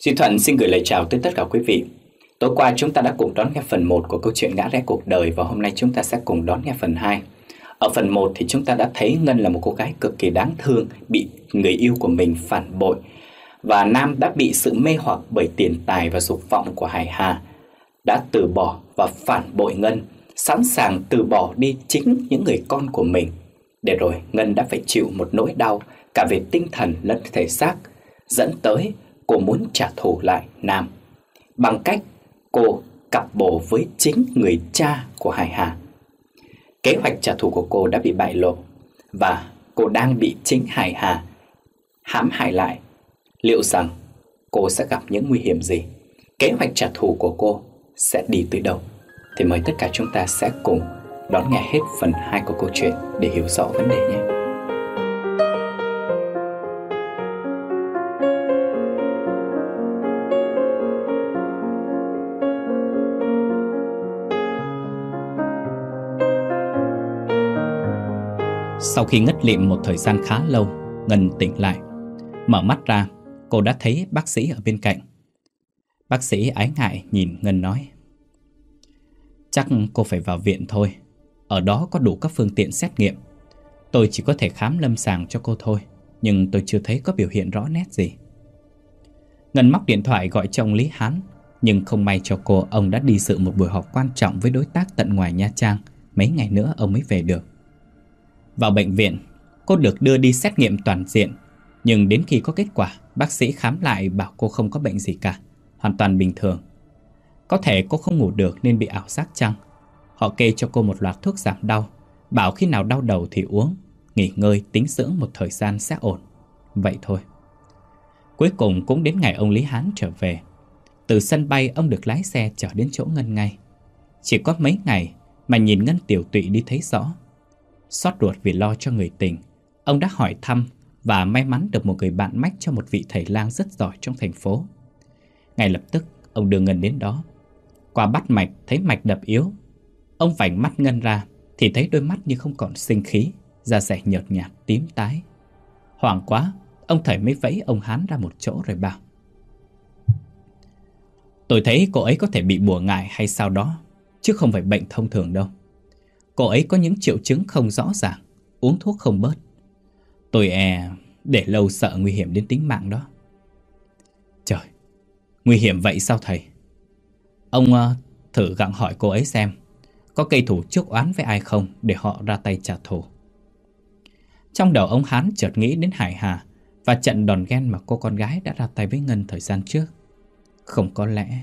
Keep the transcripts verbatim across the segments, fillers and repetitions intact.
Duy Thuận xin gửi lời chào tới tất cả quý vị. Tối qua chúng ta đã cùng đón nghe phần một của câu chuyện Ngã Rẽ Cuộc Đời, và hôm nay chúng ta sẽ cùng đón nghe phần hai. Ở phần một thì chúng ta đã thấy Ngân là một cô gái cực kỳ đáng thương, bị người yêu của mình phản bội, và Nam đã bị sự mê hoặc bởi tiền tài và dục vọng của Hải Hà, đã từ bỏ và phản bội Ngân, sẵn sàng từ bỏ đi chính những người con của mình. Để rồi Ngân đã phải chịu một nỗi đau cả về tinh thần lẫn thể xác, dẫn tới cô muốn trả thù lại Nam bằng cách cô cặp bồ với chính người cha của Hải Hà. Kế hoạch trả thù của cô đã bị bại lộ và cô đang bị chính Hải Hà hãm hại lại. Liệu rằng cô sẽ gặp những nguy hiểm gì? Kế hoạch trả thù của cô sẽ đi tới đâu? Thì mời tất cả chúng ta sẽ cùng đón nghe hết phần hai của câu chuyện để hiểu rõ vấn đề nhé. Sau khi ngất lịm một thời gian khá lâu, Ngân tỉnh lại. Mở mắt ra, cô đã thấy bác sĩ ở bên cạnh. Bác sĩ ái ngại nhìn Ngân nói: "Chắc cô phải vào viện thôi. Ở đó có đủ các phương tiện xét nghiệm. Tôi chỉ có thể khám lâm sàng cho cô thôi, nhưng tôi chưa thấy có biểu hiện rõ nét gì." Ngân móc điện thoại gọi cho ông Lý Hán, nhưng không may cho cô, ông đã đi dự một buổi họp quan trọng với đối tác tận ngoài Nha Trang. Mấy ngày nữa ông mới về được. Vào bệnh viện, cô được đưa đi xét nghiệm toàn diện. Nhưng đến khi có kết quả, bác sĩ khám lại bảo cô không có bệnh gì cả, hoàn toàn bình thường. Có thể cô không ngủ được nên bị ảo giác chăng? Họ kê cho cô một loạt thuốc giảm đau, bảo khi nào đau đầu thì uống, nghỉ ngơi tĩnh dưỡng một thời gian sẽ ổn. Vậy thôi. Cuối cùng cũng đến ngày ông Lý Hán trở về. Từ sân bay ông được lái xe chở đến chỗ Ngân ngay. Chỉ có mấy ngày mà nhìn Ngân tiều tụy đi thấy rõ. Xót ruột vì lo cho người tình, ông đã hỏi thăm và may mắn được một người bạn mách cho một vị thầy lang rất giỏi trong thành phố. Ngay lập tức ông đưa Ngân đến đó. Qua bắt mạch thấy mạch đập yếu. Ông vảnh mắt Ngân ra thì thấy đôi mắt như không còn sinh khí, da dẻ nhợt nhạt tím tái. Hoảng quá, ông thầy mới vẫy ông Hán ra một chỗ rồi bảo: "Tôi thấy cô ấy có thể bị bùa ngải hay sao đó, chứ không phải bệnh thông thường đâu. Cô ấy có những triệu chứng không rõ ràng, uống thuốc không bớt. Tôi e để lâu sợ nguy hiểm đến tính mạng đó." Trời, nguy hiểm vậy sao thầy? Ông uh, thử gặng hỏi cô ấy xem có cây thủ chuốc oán với ai không, để họ ra tay trả thù. Trong đầu ông Hán chợt nghĩ đến Hải Hà và trận đòn ghen mà cô con gái đã ra tay với Ngân thời gian trước. Không có lẽ...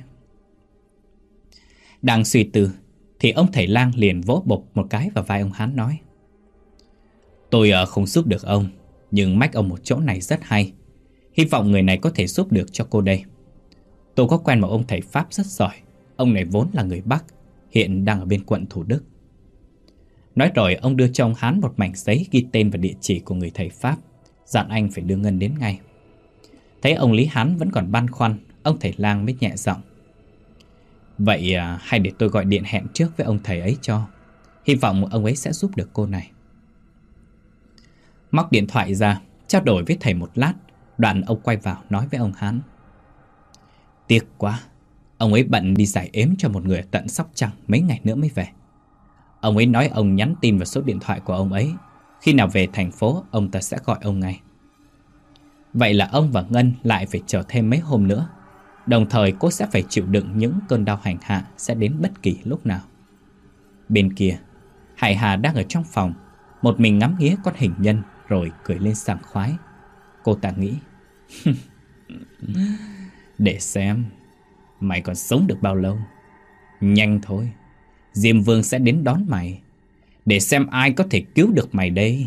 Đang suy tư thì ông thầy lang liền vỗ bộp một cái vào vai ông Hán nói: "Tôi uh, không giúp được ông, nhưng mách ông một chỗ này rất hay. Hy vọng người này có thể giúp được cho cô đây. Tôi có quen một ông thầy Pháp rất giỏi. Ông này vốn là người Bắc, hiện đang ở bên quận Thủ Đức." Nói rồi ông đưa cho ông Hán một mảnh giấy ghi tên và địa chỉ của người thầy Pháp, dặn anh phải đưa Ngân đến ngay. Thấy ông Lý Hán vẫn còn băn khoăn, ông thầy lang mới nhẹ giọng: "Vậy à, hay để tôi gọi điện hẹn trước với ông thầy ấy cho. Hy vọng ông ấy sẽ giúp được cô này." Móc điện thoại ra, trao đổi với thầy một lát, đoạn ông quay vào nói với ông Hán: "Tiếc quá, ông ấy bận đi giải ếm cho một người ở tận Sóc Trăng, mấy ngày nữa mới về. Ông ấy nói ông nhắn tin vào số điện thoại của ông ấy, khi nào về thành phố ông ta sẽ gọi ông ngay. Vậy là ông và Ngân lại phải chờ thêm mấy hôm nữa. Đồng thời cô sẽ phải chịu đựng những cơn đau hành hạ sẽ đến bất kỳ lúc nào." Bên kia, Hải Hà đang ở trong phòng, một mình ngắm nghía con hình nhân rồi cười lên sảng khoái. Cô ta nghĩ: "Để xem mày còn sống được bao lâu. Nhanh thôi, Diêm Vương sẽ đến đón mày. Để xem ai có thể cứu được mày đây."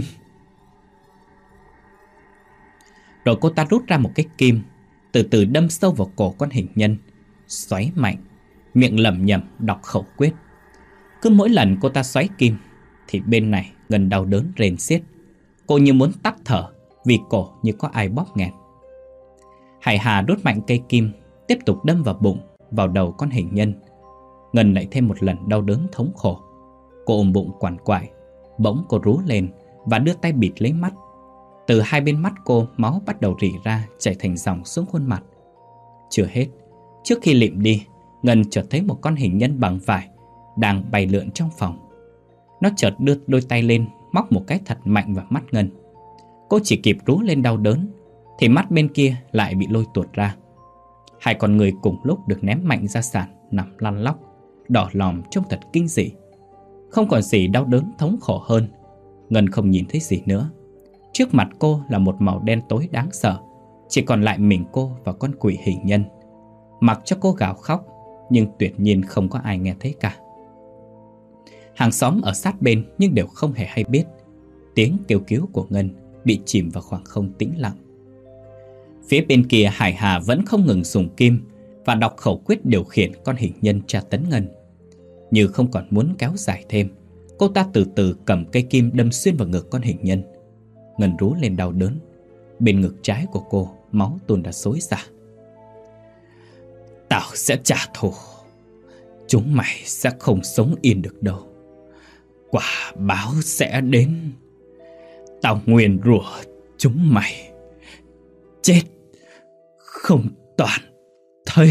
Rồi cô ta rút ra một cái kim, từ từ đâm sâu vào cổ con hình nhân, xoáy mạnh, miệng lẩm nhẩm đọc khẩu quyết. Cứ mỗi lần cô ta xoáy kim thì bên này Ngân đau đớn rền xiết. Cô như muốn tắt thở vì cổ như có ai bóp nghẹt. Hải Hà đốt mạnh cây kim, tiếp tục đâm vào bụng, vào đầu con hình nhân. Ngân lại thêm một lần đau đớn thống khổ. Cô ôm bụng quằn quại. Bỗng cô rú lên và đưa tay bịt lấy mắt. Từ hai bên mắt cô, máu bắt đầu rỉ ra, chảy thành dòng xuống khuôn mặt. Chưa hết, trước khi lịm đi, Ngân chợt thấy một con hình nhân bằng vải đang bay lượn trong phòng. Nó chợt đưa đôi tay lên, móc một cái thật mạnh vào mắt Ngân. Cô chỉ kịp rú lên đau đớn, thì mắt bên kia lại bị lôi tuột ra. Hai con người cùng lúc được ném mạnh ra sàn, nằm lăn lóc, đỏ lòm trông thật kinh dị. Không còn gì đau đớn thống khổ hơn. Ngân không nhìn thấy gì nữa. Trước mặt cô là một màu đen tối đáng sợ. Chỉ còn lại mình cô và con quỷ hình nhân. Mặc cho cô gào khóc, nhưng tuyệt nhiên không có ai nghe thấy cả. Hàng xóm ở sát bên nhưng đều không hề hay biết. Tiếng kêu cứu của Ngân bị chìm vào khoảng không tĩnh lặng. Phía bên kia, Hải Hà vẫn không ngừng dùng kim và đọc khẩu quyết điều khiển con hình nhân tra tấn Ngân. Như không còn muốn kéo dài thêm, cô ta từ từ cầm cây kim đâm xuyên vào ngực con hình nhân. Ngân rú lên đau đớn. Bên ngực trái của cô, máu tuôn ra xối xả. Tao sẽ trả thù. Chúng mày sẽ không sống yên được đâu. Quả báo sẽ đến. Tao nguyền rủa chúng mày chết không toàn thây.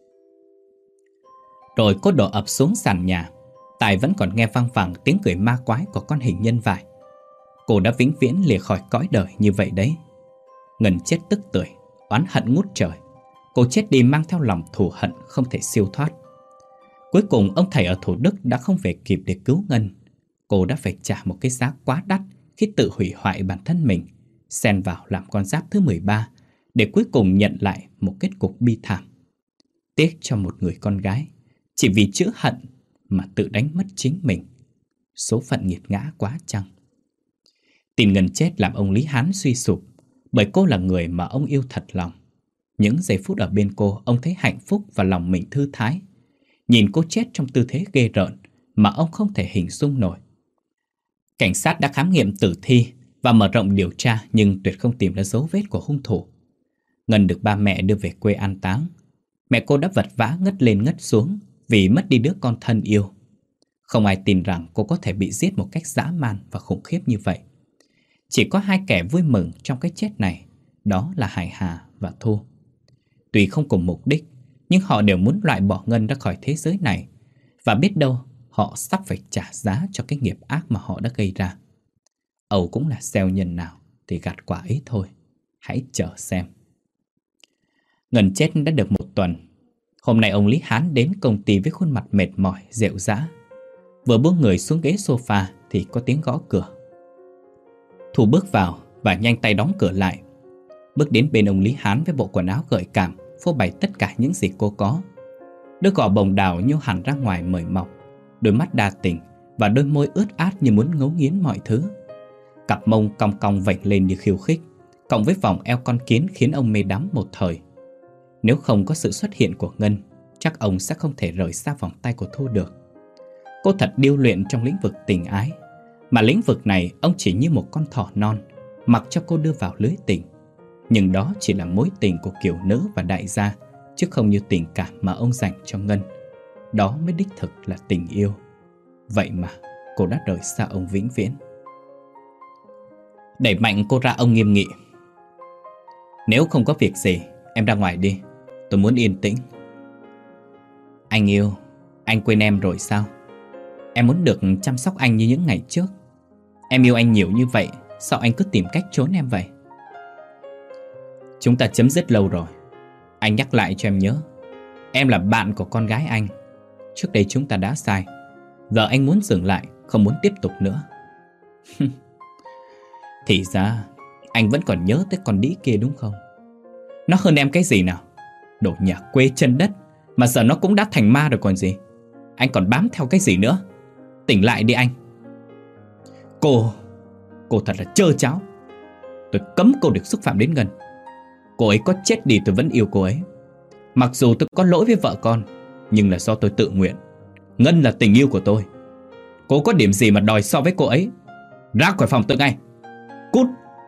Rồi cô đổ ập xuống sàn nhà. Tài vẫn còn nghe văng vẳng tiếng cười ma quái của con hình nhân vải. Cô đã vĩnh viễn lìa khỏi cõi đời như vậy đấy. Ngân chết tức tưởi, oán hận ngút trời. Cô chết đi mang theo lòng thù hận không thể siêu thoát. Cuối cùng ông thầy ở Thủ Đức đã không về kịp để cứu Ngân. Cô đã phải trả một cái giá quá đắt khi tự hủy hoại bản thân mình, xen vào làm con giáp thứ mười ba, để cuối cùng nhận lại một kết cục bi thảm. Tiếc cho một người con gái, chỉ vì chữ hận mà tự đánh mất chính mình. Số phận nghiệt ngã quá chăng? Tin Ngân chết làm ông Lý Hán suy sụp, bởi cô là người mà ông yêu thật lòng. Những giây phút ở bên cô, ông thấy hạnh phúc và lòng mình thư thái. Nhìn cô chết trong tư thế ghê rợn mà ông không thể hình dung nổi. Cảnh sát đã khám nghiệm tử thi và mở rộng điều tra, nhưng tuyệt không tìm ra dấu vết của hung thủ. Ngân được ba mẹ đưa về quê an táng. Mẹ cô đã vật vã ngất lên ngất xuống vì mất đi đứa con thân yêu. Không ai tin rằng cô có thể bị giết một cách dã man và khủng khiếp như vậy. Chỉ có hai kẻ vui mừng trong cái chết này, đó là Hải Hà và Thu. Tuy không cùng mục đích, nhưng họ đều muốn loại bỏ Ngân ra khỏi thế giới này. Và biết đâu họ sắp phải trả giá cho cái nghiệp ác mà họ đã gây ra. Âu cũng là gieo nhân nào thì gặt quả ấy thôi. Hãy chờ xem. Ngân chết đã được một tuần. Hôm nay ông Lý Hán đến công ty với khuôn mặt mệt mỏi, rệu rã. Vừa buông người xuống ghế sofa thì có tiếng gõ cửa. Thu bước vào và nhanh tay đóng cửa lại. Bước đến bên ông Lý Hán với bộ quần áo gợi cảm, phô bày tất cả những gì cô có. Đôi gò bồng đào nhô hẳn ra ngoài mời mọc, đôi mắt đa tình và đôi môi ướt át như muốn ngấu nghiến mọi thứ. Cặp mông cong cong vểnh lên như khiêu khích, cộng với vòng eo con kiến khiến ông mê đắm một thời. Nếu không có sự xuất hiện của Ngân, chắc ông sẽ không thể rời xa vòng tay của Thu được. Cô thật điêu luyện trong lĩnh vực tình ái, mà lĩnh vực này ông chỉ như một con thỏ non, mặc cho cô đưa vào lưới tình. Nhưng đó chỉ là mối tình của kiều nữ và đại gia, chứ không như tình cảm mà ông dành cho Ngân. Đó mới đích thực là tình yêu. Vậy mà cô đã rời xa ông vĩnh viễn. Đẩy mạnh cô ra, ông nghiêm nghị. Nếu không có việc gì, em ra ngoài đi. Tôi muốn yên tĩnh. Anh yêu, anh quên em rồi sao? Em muốn được chăm sóc anh như những ngày trước. Em yêu anh nhiều như vậy, sao anh cứ tìm cách trốn em vậy? Chúng ta chấm dứt lâu rồi. Anh nhắc lại cho em nhớ, em là bạn của con gái anh. Trước đây chúng ta đã sai. Giờ anh muốn dừng lại, không muốn tiếp tục nữa. Thì ra anh vẫn còn nhớ tới con đĩ kia đúng không? Nó hơn em cái gì nào? Đồ nhà quê chân đất, mà giờ nó cũng đã thành ma rồi còn gì. Anh còn bám theo cái gì nữa? Tỉnh lại đi anh. Cô Cô thật là trơ tráo. Tôi cấm cô được xúc phạm đến Ngân. Cô ấy có chết đi tôi vẫn yêu cô ấy. Mặc dù tôi có lỗi với vợ con, nhưng là do tôi tự nguyện. Ngân là tình yêu của tôi. Cô có điểm gì mà đòi so với cô ấy? Ra khỏi phòng tôi ngay. Cút.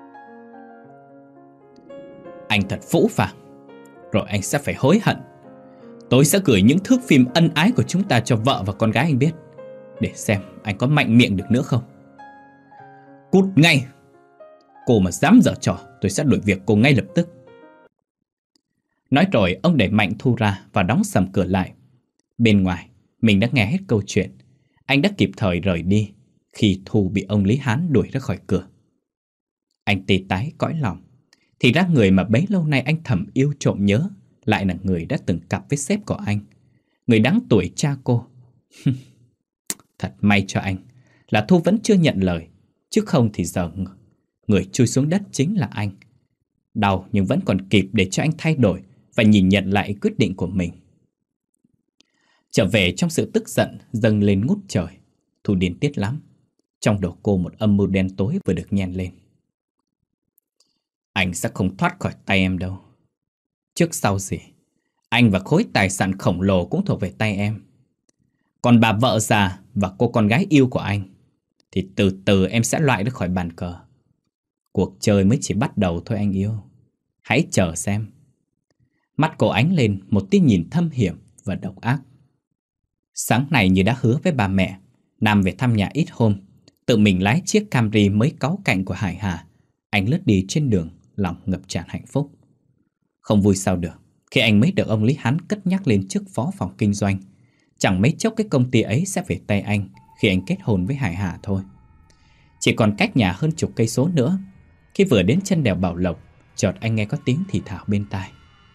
Anh thật phũ phàng. Rồi anh sẽ phải hối hận. Tôi sẽ gửi những thước phim ân ái của chúng ta cho vợ và con gái anh biết, để xem anh có mạnh miệng được nữa không. Cút ngay. Cô mà dám giở trò, tôi sẽ đuổi việc cô ngay lập tức. Nói rồi ông đẩy mạnh Thu ra và đóng sầm cửa lại. Bên ngoài, mình đã nghe hết câu chuyện. Anh đã kịp thời rời đi khi Thu bị ông Lý Hán đuổi ra khỏi cửa. Anh tê tái cõi lòng. Thì ra người mà bấy lâu nay anh thầm yêu trộm nhớ lại là người đã từng cặp với sếp của anh, người đáng tuổi cha cô. Thật may cho anh là Thu vẫn chưa nhận lời, chứ không thì giờ người chui xuống đất chính là anh. Đau nhưng vẫn còn kịp để cho anh thay đổi và nhìn nhận lại quyết định của mình. Trở về trong sự tức giận dâng lên ngút trời, Thu điên tiết lắm. Trong đầu cô một âm mưu đen tối vừa được nhen lên. Anh sẽ không thoát khỏi tay em đâu. Trước sau gì, anh và khối tài sản khổng lồ cũng thuộc về tay em. Còn bà vợ già và cô con gái yêu của anh thì từ từ em sẽ loại ra khỏi bàn cờ. Cuộc chơi mới chỉ bắt đầu thôi anh yêu. Hãy chờ xem. Mắt cô ánh lên một tia nhìn thâm hiểm và độc ác. Sáng nay như đã hứa với bà mẹ, Nam về thăm nhà ít hôm, tự mình lái chiếc Camry mới cáu cạnh của Hải Hà. Anh lướt đi trên đường, lòng ngập tràn hạnh phúc. Không vui sao được khi anh mới được ông Lý Hán cất nhắc lên chức phó phòng kinh doanh. Chẳng mấy chốc cái công ty ấy sẽ về tay anh khi anh kết hôn với Hải Hà thôi. Chỉ còn cách nhà hơn chục cây số nữa. Khi vừa đến chân đèo Bảo Lộc, chợt anh nghe có tiếng thì thào bên tai.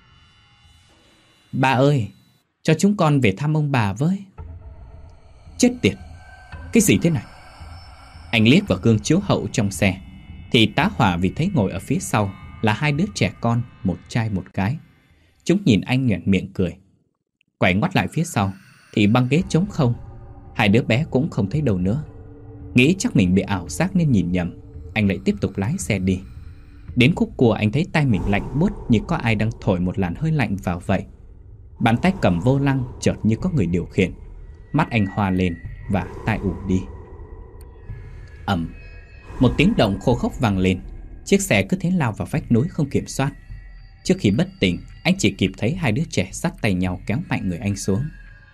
Bà ơi, cho chúng con về thăm ông bà với. Chết tiệt, cái gì thế này? Anh liếc vào gương chiếu hậu trong xe thì tá hỏa vì thấy ngồi ở phía sau là hai đứa trẻ con, một trai một gái. Chúng nhìn anh nhoẻn miệng cười. Quay ngoắt lại phía sau thì băng ghế trống không. Hai đứa bé cũng không thấy đâu nữa. Nghĩ chắc mình bị ảo giác nên nhìn nhầm, anh lại tiếp tục lái xe đi. Đến khúc cua anh thấy tay mình lạnh buốt như có ai đang thổi một làn hơi lạnh vào vậy. Bàn tay cầm vô lăng chợt như có người điều khiển. Mắt anh hoa lên và tai ù đi. Ầm, một tiếng động khô khốc vang lên. Chiếc xe cứ thế lao vào vách núi không kiểm soát. Trước khi bất tỉnh, anh chỉ kịp thấy hai đứa trẻ dắt tay nhau kéo mạnh người anh xuống.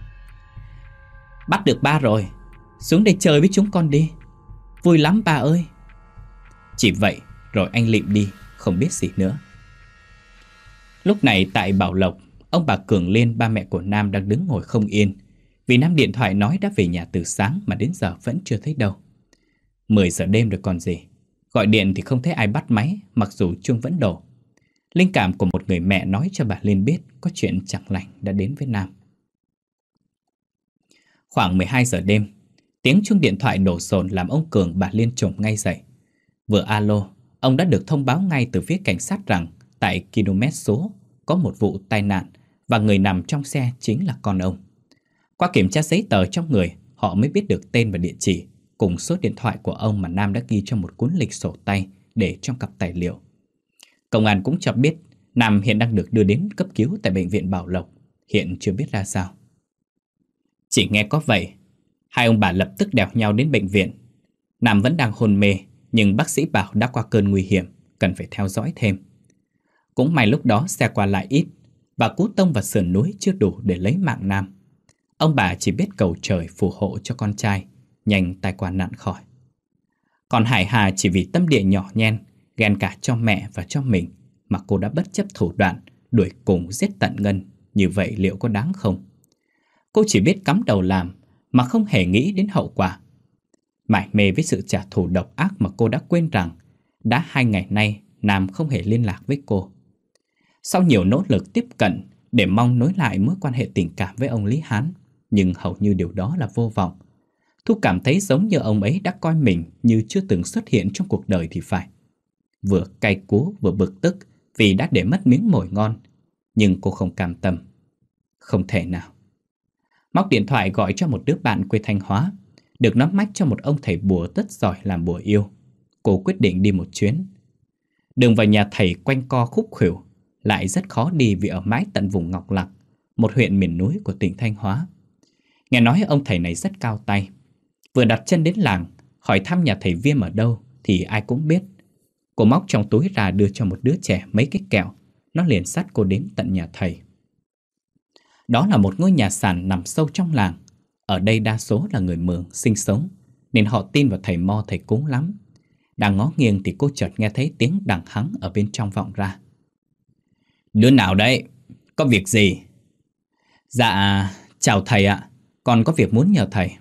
Bắt được ba rồi, xuống đây chơi với chúng con đi. Vui lắm ba ơi. Chỉ vậy rồi anh lịm đi, không biết gì nữa. Lúc này tại Bảo Lộc, ông bà Cường Liên, ba mẹ của Nam đang đứng ngồi không yên. Vì Nam điện thoại nói đã về nhà từ sáng mà đến giờ vẫn chưa thấy đâu. Mười giờ đêm rồi còn gì. Gọi điện thì không thấy ai bắt máy, mặc dù chuông vẫn đổ. Linh cảm của một người mẹ nói cho bà Liên biết có chuyện chẳng lành đã đến với Nam. Khoảng mười hai giờ đêm, tiếng chuông điện thoại đổ sồn làm ông Cường bà Liên trồm ngay dậy. Vừa alo, ông đã được thông báo ngay từ phía cảnh sát rằng tại km số có một vụ tai nạn và người nằm trong xe chính là con ông. Qua kiểm tra giấy tờ trong người, họ mới biết được tên và địa chỉ cùng số điện thoại của ông mà Nam đã ghi trong một cuốn lịch sổ tay để trong cặp tài liệu. Công an cũng cho biết Nam hiện đang được đưa đến cấp cứu tại bệnh viện Bảo Lộc, hiện chưa biết ra sao. Chỉ nghe có vậy, hai ông bà lập tức đèo nhau đến bệnh viện. Nam vẫn đang hôn mê, nhưng bác sĩ bảo đã qua cơn nguy hiểm, cần phải theo dõi thêm. Cũng may lúc đó xe qua lại ít, và cú tông vào sườn núi chưa đủ để lấy mạng Nam. Ông bà chỉ biết cầu trời phù hộ cho con trai nhanh tai qua nạn khỏi. Còn Hải Hà chỉ vì tâm địa nhỏ nhen, ghen cả cho mẹ và cho mình mà cô đã bất chấp thủ đoạn đuổi cùng giết tận Ngân. Như vậy liệu có đáng không? Cô chỉ biết cắm đầu làm mà không hề nghĩ đến hậu quả. Mải mê với sự trả thù độc ác mà cô đã quên rằng đã hai ngày nay Nam không hề liên lạc với cô. Sau nhiều nỗ lực tiếp cận để mong nối lại mối quan hệ tình cảm với ông Lý Hán, nhưng hầu như điều đó là vô vọng. Thu cảm thấy giống như ông ấy đã coi mình như chưa từng xuất hiện trong cuộc đời thì phải. Vừa cay cú vừa bực tức vì đã để mất miếng mồi ngon, nhưng cô không cam tâm. Không thể nào. Móc điện thoại gọi cho một đứa bạn quê Thanh Hóa, được nắm mách cho một ông thầy bùa rất giỏi làm bùa yêu. Cô quyết định đi một chuyến. Đường vào nhà thầy quanh co khúc khuỷu, lại rất khó đi vì ở mãi tận vùng Ngọc Lặc, một huyện miền núi của tỉnh Thanh Hóa. Nghe nói ông thầy này rất cao tay. Vừa đặt chân đến làng, hỏi thăm nhà thầy Viêm ở đâu thì ai cũng biết. Cô móc trong túi ra đưa cho một đứa trẻ mấy cái kẹo. Nó liền dắt cô đến tận nhà thầy. Đó là một ngôi nhà sàn nằm sâu trong làng. Ở đây đa số là người Mường sinh sống, nên họ tin vào thầy mo thầy cúng lắm. Đang ngó nghiêng thì cô chợt nghe thấy tiếng đằng hắng ở bên trong vọng ra. Đứa nào đấy? có việc gì? Dạ, chào thầy ạ. Con có việc muốn nhờ thầy.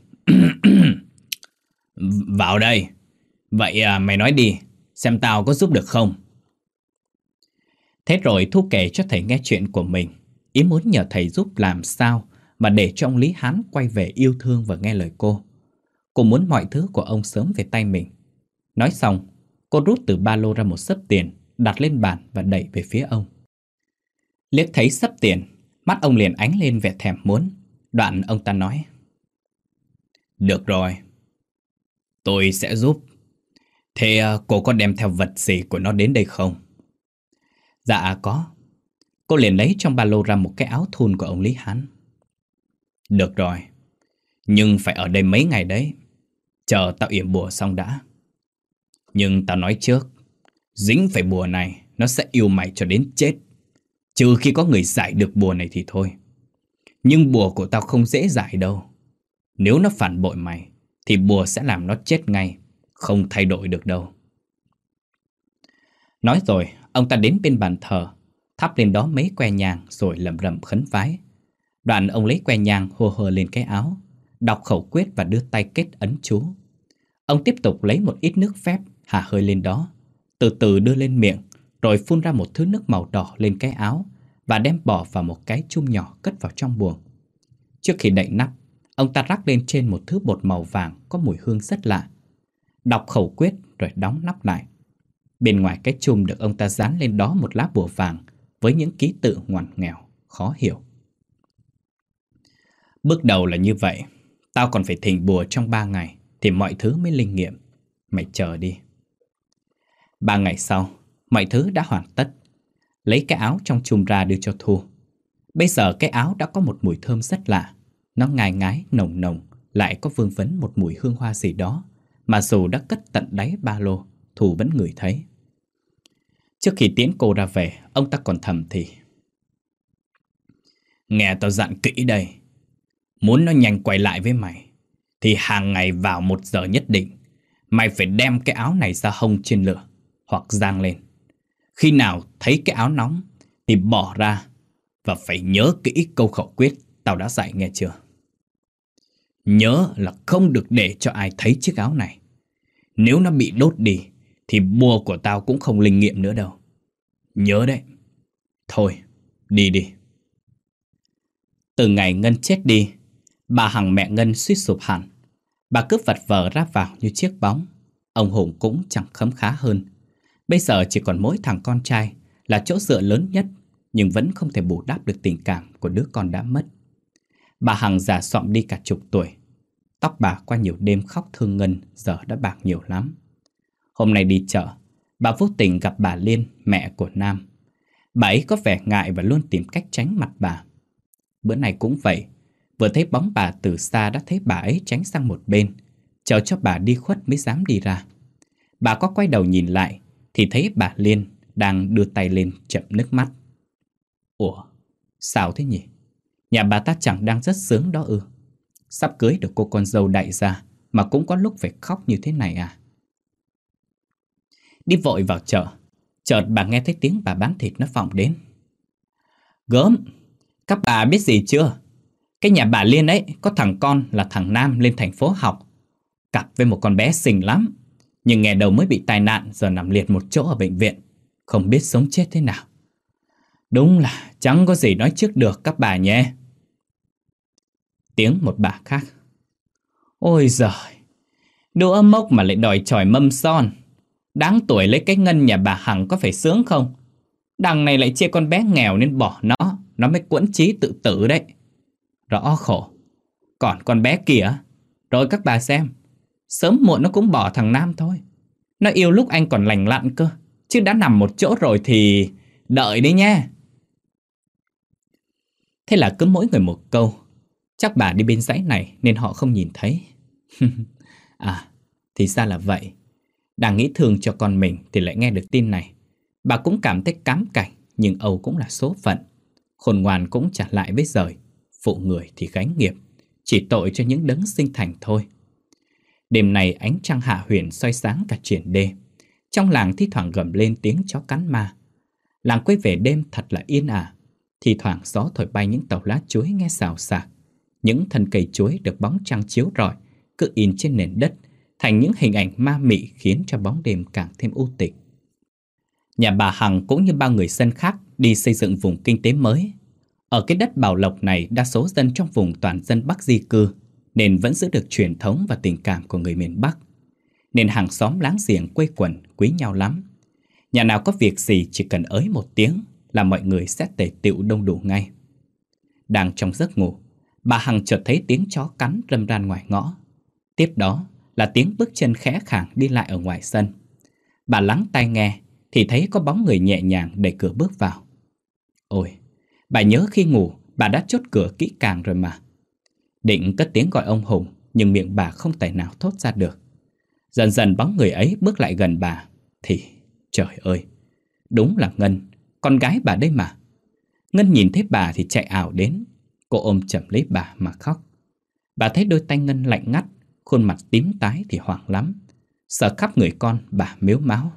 Vào đây. Vậy à, mày nói đi, xem tao có giúp được không? Thế rồi Thu kể cho thầy nghe chuyện của mình. Ý muốn nhờ thầy giúp làm sao mà để cho ông Lý Hán quay về yêu thương và nghe lời cô. Cô muốn mọi thứ của ông sớm về tay mình. Nói xong, cô rút từ ba lô ra một xấp tiền, đặt lên bàn và đẩy về phía ông. Liếc thấy xấp tiền, mắt ông liền ánh lên vẻ thèm muốn. Đoạn ông ta nói: Được rồi, tôi sẽ giúp. Thế cô có đem theo vật gì của nó đến đây không? Dạ có. Cô liền lấy trong ba lô ra một cái áo thun của ông Lý Hán. Được rồi, nhưng phải ở đây mấy ngày đấy. Chờ tao yểm bùa xong đã. Nhưng tao nói trước, dính phải bùa này nó sẽ yêu mày cho đến chết. Trừ khi có người giải được bùa này thì thôi. Nhưng bùa của tao không dễ giải đâu. Nếu nó phản bội mày thì bùa sẽ làm nó chết ngay, không thay đổi được đâu. Nói rồi, ông ta đến bên bàn thờ, thắp lên đó mấy que nhang rồi lẩm rẩm khấn vái. Đoạn ông lấy que nhang hô hơ lên cái áo, đọc khẩu quyết và đưa tay kết ấn chú. Ông tiếp tục lấy một ít nước phép hạ hơi lên đó, từ từ đưa lên miệng, rồi phun ra một thứ nước màu đỏ lên cái áo và đem bỏ vào một cái chum nhỏ cất vào trong buồng. Trước khi đậy nắp, ông ta rắc lên trên một thứ bột màu vàng có mùi hương rất lạ. Đọc khẩu quyết rồi đóng nắp lại. Bên ngoài cái chum được ông ta dán lên đó một lá bùa vàng với những ký tự ngoằn nghèo, khó hiểu. Bước đầu là như vậy. Tao còn phải thỉnh bùa trong ba ngày thì mọi thứ mới linh nghiệm. Mày chờ đi. Ba ngày sau, mọi thứ đã hoàn tất. Lấy cái áo trong chum ra đưa cho Thu. Bây giờ cái áo đã có một mùi thơm rất lạ. Nó ngai ngái, nồng nồng, lại có vương vấn một mùi hương hoa gì đó mà dù đã cất tận đáy ba lô, Thu vẫn ngửi thấy. Trước khi tiễn cô ra về, ông ta còn thầm thì: Nghe tao dặn kỹ đây. Muốn nó nhanh quay lại với mày thì hàng ngày vào một giờ nhất định mày phải đem cái áo này ra hông trên lửa hoặc giang lên. Khi nào thấy cái áo nóng thì bỏ ra, và phải nhớ kỹ câu khẩu quyết tao đã dạy, nghe chưa? Nhớ là không được để cho ai thấy chiếc áo này. Nếu nó bị đốt đi thì bùa của tao cũng không linh nghiệm nữa đâu. Nhớ đấy. Thôi, đi đi. Từ ngày Ngân chết đi, bà Hằng mẹ Ngân suýt sụp hẳn. Bà cứ vật vờ ra vào như chiếc bóng. Ông Hùng cũng chẳng khấm khá hơn. Bây giờ chỉ còn mỗi thằng con trai là chỗ dựa lớn nhất, nhưng vẫn không thể bù đắp được tình cảm của đứa con đã mất. Bà Hằng già xọm đi cả chục tuổi. Tóc bà qua nhiều đêm khóc thương Ngân giờ đã bạc nhiều lắm. Hôm nay đi chợ, bà vô tình gặp bà Liên, mẹ của Nam. Bà ấy có vẻ ngại và luôn tìm cách tránh mặt bà. Bữa này cũng vậy. Vừa thấy bóng bà từ xa đã thấy bà ấy tránh sang một bên, chờ cho bà đi khuất mới dám đi ra. Bà có quay đầu nhìn lại thì thấy bà Liên đang đưa tay lên chậm nước mắt. Ủa, sao thế nhỉ? Nhà bà ta chẳng đang rất sướng đó ư? Sắp cưới được cô con dâu đại gia mà cũng có lúc phải khóc như thế này à? Đi vội vào chợ, chợt bà nghe thấy tiếng bà bán thịt nó vọng đến. Gớm, các bà biết gì chưa? Cái nhà bà Liên ấy có thằng con là thằng Nam lên thành phố học, cặp với một con bé xinh lắm, nhưng nghe đầu mới bị tai nạn, giờ nằm liệt một chỗ ở bệnh viện, không biết sống chết thế nào. Đúng là chẳng có gì nói trước được các bà nhé. Tiếng một bà khác. Ôi giời, đũa mốc mà lại đòi chòi mâm son. Đáng tuổi lấy cái Ngân nhà bà Hằng có phải sướng không? Đằng này lại chê con bé nghèo nên bỏ nó, nó mới quẫn chí tự tử đấy. Rõ khổ. Còn con bé kìa, rồi các bà xem, sớm muộn nó cũng bỏ thằng Nam thôi. Nó yêu lúc anh còn lành lặn cơ, chứ đã nằm một chỗ rồi thì đợi đi nha. Thế là cứ mỗi người một câu. Chắc bà đi bên dãy này nên họ không nhìn thấy. À, thì ra là vậy. Đang nghĩ thương cho con mình thì lại nghe được tin này. Bà cũng cảm thấy cám cảnh, nhưng âu cũng là số phận. Khôn ngoan cũng trả lại với đời. Phụ người thì gánh nghiệp, chỉ tội cho những đấng sinh thành thôi. Đêm này ánh trăng hạ huyền soi sáng cả triển đê. Trong làng thi thoảng gầm lên tiếng chó cắn ma. Làng quay về đêm thật là yên ả. Thì thoảng gió thổi bay những tàu lá chuối nghe xào xạc. Những thân cây chuối được bóng trăng chiếu rọi cứ in trên nền đất thành những hình ảnh ma mị, khiến cho bóng đêm càng thêm u tịch. Nhà bà Hằng cũng như bao người dân khác đi xây dựng vùng kinh tế mới. Ở cái đất Bảo Lộc này, đa số dân trong vùng toàn dân Bắc di cư, nên vẫn giữ được truyền thống và tình cảm của người miền Bắc. Nên hàng xóm láng giềng quây quần quý nhau lắm. Nhà nào có việc gì chỉ cần ới một tiếng là mọi người sẽ tề tựu đông đủ ngay. Đang trong giấc ngủ, bà Hằng chợt thấy tiếng chó cắn râm ran ngoài ngõ. Tiếp đó là tiếng bước chân khẽ khàng đi lại ở ngoài sân. Bà lắng tai nghe thì thấy có bóng người nhẹ nhàng đẩy cửa bước vào. Ôi, bà nhớ khi ngủ bà đã chốt cửa kỹ càng rồi mà. Định cất tiếng gọi ông Hùng, nhưng miệng bà không tài nào thốt ra được. Dần dần bóng người ấy bước lại gần bà thì, trời ơi, đúng là Ngân, con gái bà đây mà. Ngân nhìn thấy bà thì chạy ảo đến. Cô ôm chầm lấy bà mà khóc. Bà thấy đôi tay Ngân lạnh ngắt, khuôn mặt tím tái thì hoảng lắm. Sợ khắp người con, bà mếu máo.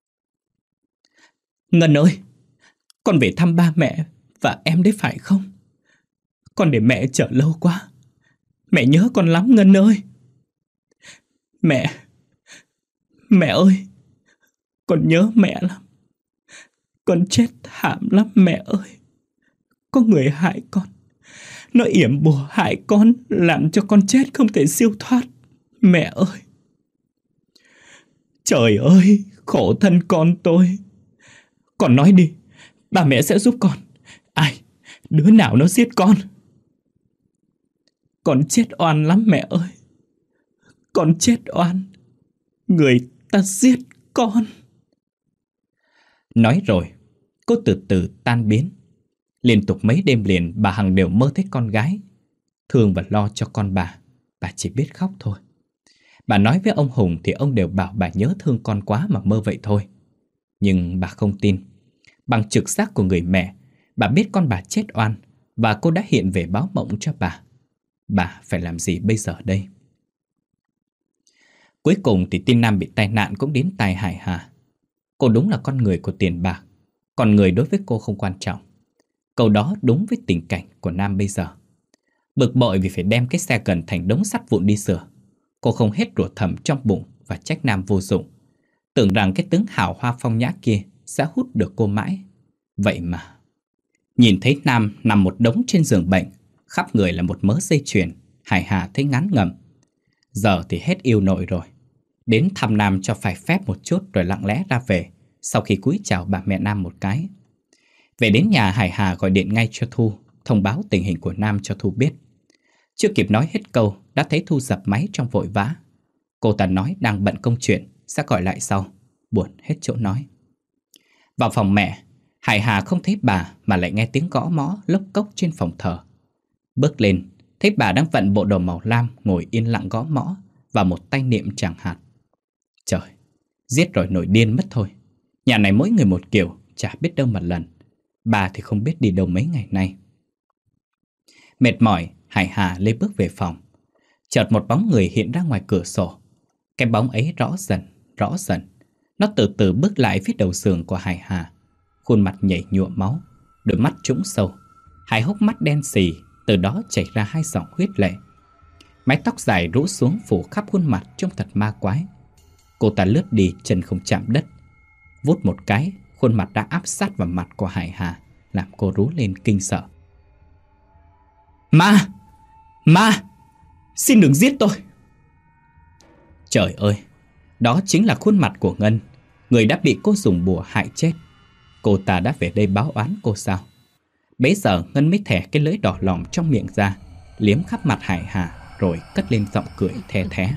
Ngân ơi, con về thăm ba mẹ và em đấy phải không? Con để mẹ chờ lâu quá. Mẹ nhớ con lắm Ngân ơi. Mẹ, mẹ ơi, con nhớ mẹ lắm. Con chết thảm lắm mẹ ơi. Có người hại con. Nó yểm bùa hại con, làm cho con chết không thể siêu thoát. Mẹ ơi. Trời ơi, khổ thân con tôi. Con nói đi, ba mẹ sẽ giúp con. Ai, đứa nào nó giết con? Con chết oan lắm mẹ ơi. Con chết oan. Người ta giết con. Nói rồi, cô từ từ tan biến. Liên tục mấy đêm liền bà Hằng đều mơ thấy con gái. Thương và lo cho con bà, bà chỉ biết khóc thôi. Bà nói với ông Hùng thì ông đều bảo bà nhớ thương con quá mà mơ vậy thôi. Nhưng bà không tin. Bằng trực giác của người mẹ, bà biết con bà chết oan và cô đã hiện về báo mộng cho bà. Bà phải làm gì bây giờ đây? Cuối cùng thì tin Nam bị tai nạn cũng đến tai Hải Hà. Cô đúng là con người của tiền bạc, còn người đối với cô không quan trọng. Câu đó đúng với tình cảnh của Nam bây giờ. Bực bội vì phải đem cái xe cần thành đống sắt vụn đi sửa, cô không hết rủa thầm trong bụng và trách Nam vô dụng. Tưởng rằng cái tướng hào hoa phong nhã kia sẽ hút được cô mãi. Vậy mà nhìn thấy Nam nằm một đống trên giường bệnh, khắp người là một mớ dây chuyền, Hải Hà thấy ngán ngẩm. Giờ thì hết yêu nội rồi. Đến thăm Nam cho phải phép một chút rồi lặng lẽ ra về, sau khi cúi chào bà mẹ Nam một cái. Về đến nhà, Hải Hà gọi điện ngay cho Thu, thông báo tình hình của Nam cho Thu biết. Chưa kịp nói hết câu đã thấy Thu dập máy trong vội vã. Cô ta nói đang bận công chuyện, sẽ gọi lại sau. Buồn hết chỗ nói. Vào phòng mẹ, Hải Hà không thấy bà mà lại nghe tiếng gõ mõ lốc cốc trên phòng thờ. Bước lên, thấy bà đang vận bộ đồ màu lam ngồi yên lặng gõ mõ và một tay niệm tràng hạt. Trời, giết rồi nổi điên mất thôi. Nhà này mỗi người một kiểu, chả biết đâu mà lần. Bà thì không biết đi đâu mấy ngày nay. Mệt mỏi, Hải Hà lê bước về phòng. Chợt một bóng người hiện ra ngoài cửa sổ. Cái bóng ấy rõ dần, rõ dần. Nó từ từ bước lại phía đầu giường của Hải Hà. Khuôn mặt nhảy nhụa máu, đôi mắt trũng sâu, hai hốc mắt đen xì, từ đó chảy ra hai dòng huyết lệ. Mái tóc dài rũ xuống phủ khắp khuôn mặt trông thật ma quái. Cô ta lướt đi chân không chạm đất. Vút một cái, khuôn mặt đã áp sát vào mặt của Hải Hà, làm cô rú lên kinh sợ. Ma! Ma! Xin đừng giết tôi! Trời ơi! Đó chính là khuôn mặt của Ngân, người đã bị cô dùng bùa hại chết. Cô ta đã về đây báo oán cô sao? Bấy giờ Ngân mới thẻ cái lưỡi đỏ lòm trong miệng ra, liếm khắp mặt Hải Hà, rồi cất lên giọng cười the thé.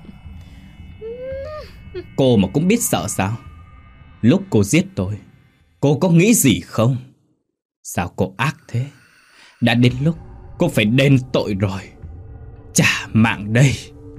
Cô mà cũng biết sợ sao? Lúc cô giết tôi, cô có nghĩ gì không? Sao cô ác thế? Đã đến lúc cô phải đền tội rồi. Trả mạng đây.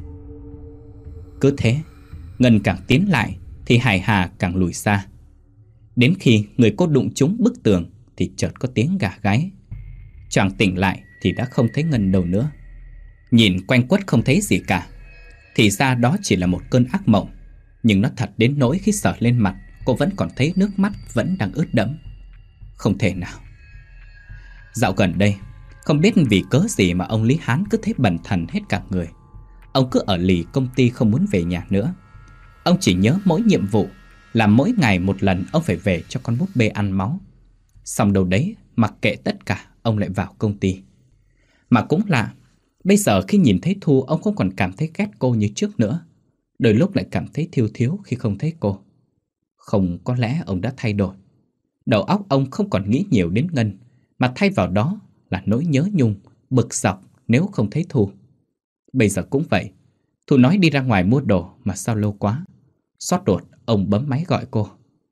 Cứ thế, Ngân càng tiến lại thì Hải Hà càng lùi xa. Đến khi người cô đụng trúng bức tường thì chợt có tiếng gà gáy. Choàng tỉnh lại thì đã không thấy Ngân đâu nữa. Nhìn quanh quất không thấy gì cả. Thì ra đó chỉ là một cơn ác mộng. Nhưng nó thật đến nỗi khi sờ lên mặt, cô vẫn còn thấy nước mắt vẫn đang ướt đẫm. Không thể nào. Dạo gần đây, không biết vì cớ gì mà ông Lý Hán cứ thấy bần thần hết cả người. Ông cứ ở lì công ty không muốn về nhà nữa. Ông chỉ nhớ mỗi nhiệm vụ là mỗi ngày một lần ông phải về cho con búp bê ăn máu. Xong đâu đấy, mặc kệ tất cả, ông lại vào công ty. Mà cũng lạ, bây giờ khi nhìn thấy Thu, ông không còn cảm thấy ghét cô như trước nữa. Đôi lúc lại cảm thấy thiêu thiếu khi không thấy cô. Không, có lẽ ông đã thay đổi. Đầu óc ông không còn nghĩ nhiều đến Ngân, mà thay vào đó là nỗi nhớ nhung, bực dọc nếu không thấy Thu. Bây giờ cũng vậy. Thu nói đi ra ngoài mua đồ mà sao lâu quá. Xót ruột, ông bấm máy gọi cô.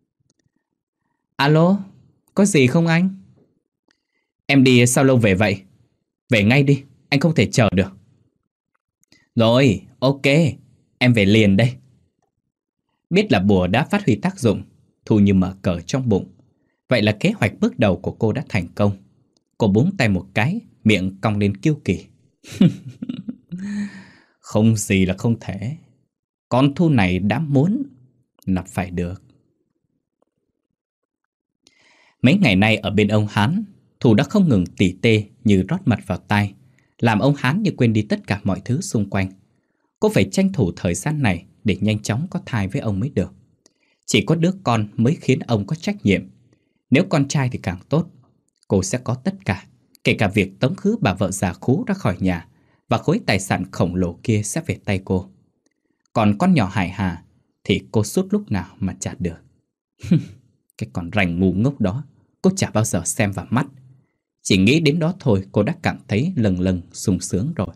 Alo, có gì không anh? Em đi sao lâu về vậy? Về ngay đi, anh không thể chờ được. Rồi, ok, em về liền đây. Biết là bùa đã phát huy tác dụng, Thu như mở cờ trong bụng. Vậy là kế hoạch bước đầu của cô đã thành công. Cô búng tay một cái, miệng cong lên kiêu kỳ. Không gì là không thể. Con Thu này đã muốn là phải được. Mấy ngày nay ở bên ông Hán, Thu đã không ngừng tỉ tê như rót mật vào tai, làm ông Hán như quên đi tất cả mọi thứ xung quanh. Cô phải tranh thủ thời gian này để nhanh chóng có thai với ông mới được. Chỉ có đứa con mới khiến ông có trách nhiệm. Nếu con trai thì càng tốt. Cô sẽ có tất cả, kể cả việc tống khứ bà vợ già khú ra khỏi nhà, và khối tài sản khổng lồ kia sẽ về tay cô. Còn con nhỏ Hải Hà thì cô sút lúc nào mà chặt được. Cái con rành ngu ngốc đó cô chả bao giờ xem vào mắt. Chỉ nghĩ đến đó thôi cô đã cảm thấy lâng lâng sung sướng rồi.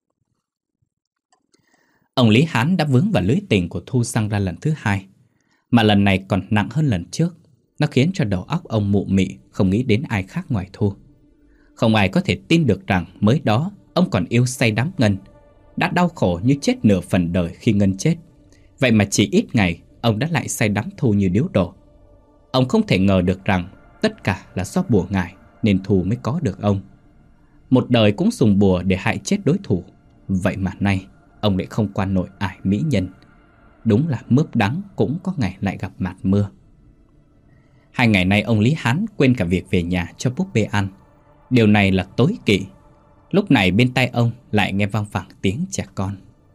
Ông Lý Hán đã vướng vào lưới tình của Thu Sang ra lần thứ hai, mà lần này còn nặng hơn lần trước. Nó khiến cho đầu óc ông mụ mị, không nghĩ đến ai khác ngoài Thu. Không ai có thể tin được rằng mới đó ông còn yêu say đắm Ngân, đã đau khổ như chết nửa phần đời khi Ngân chết. Vậy mà chỉ ít ngày ông đã lại say đắm Thu như điếu đổ. Ông không thể ngờ được rằng tất cả là do bùa ngải nên Thu mới có được ông. Một đời cũng dùng bùa để hại chết đối thủ. Vậy mà nay ông lại không qua nổi ải mỹ nhân. Đúng là mướp đắng cũng có ngày lại gặp mạt mưa. Hai ngày nay ông Lý Hán quên cả việc về nhà cho búp bê ăn. Điều này là tối kỵ. Lúc này bên tai ông lại nghe vang vẳng tiếng trẻ con.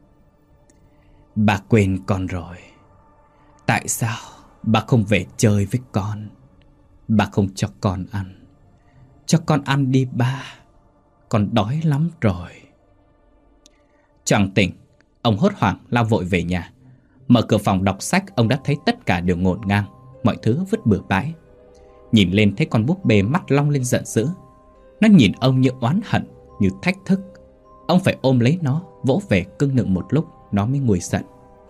Bà quên con rồi. Tại sao bà không về chơi với con? Bà không cho con ăn. Cho con ăn đi ba. Con đói lắm rồi. Choàng tỉnh, ông hốt hoảng lao vội về nhà. Mở cửa phòng đọc sách, ông đã thấy tất cả đều ngổn ngang, mọi thứ vứt bừa bãi. Nhìn lên thấy con búp bê mắt long lên giận dữ. Nó nhìn ông như oán hận, như thách thức. Ông phải ôm lấy nó, vỗ về cưng nựng một lúc, nó mới nguôi giận.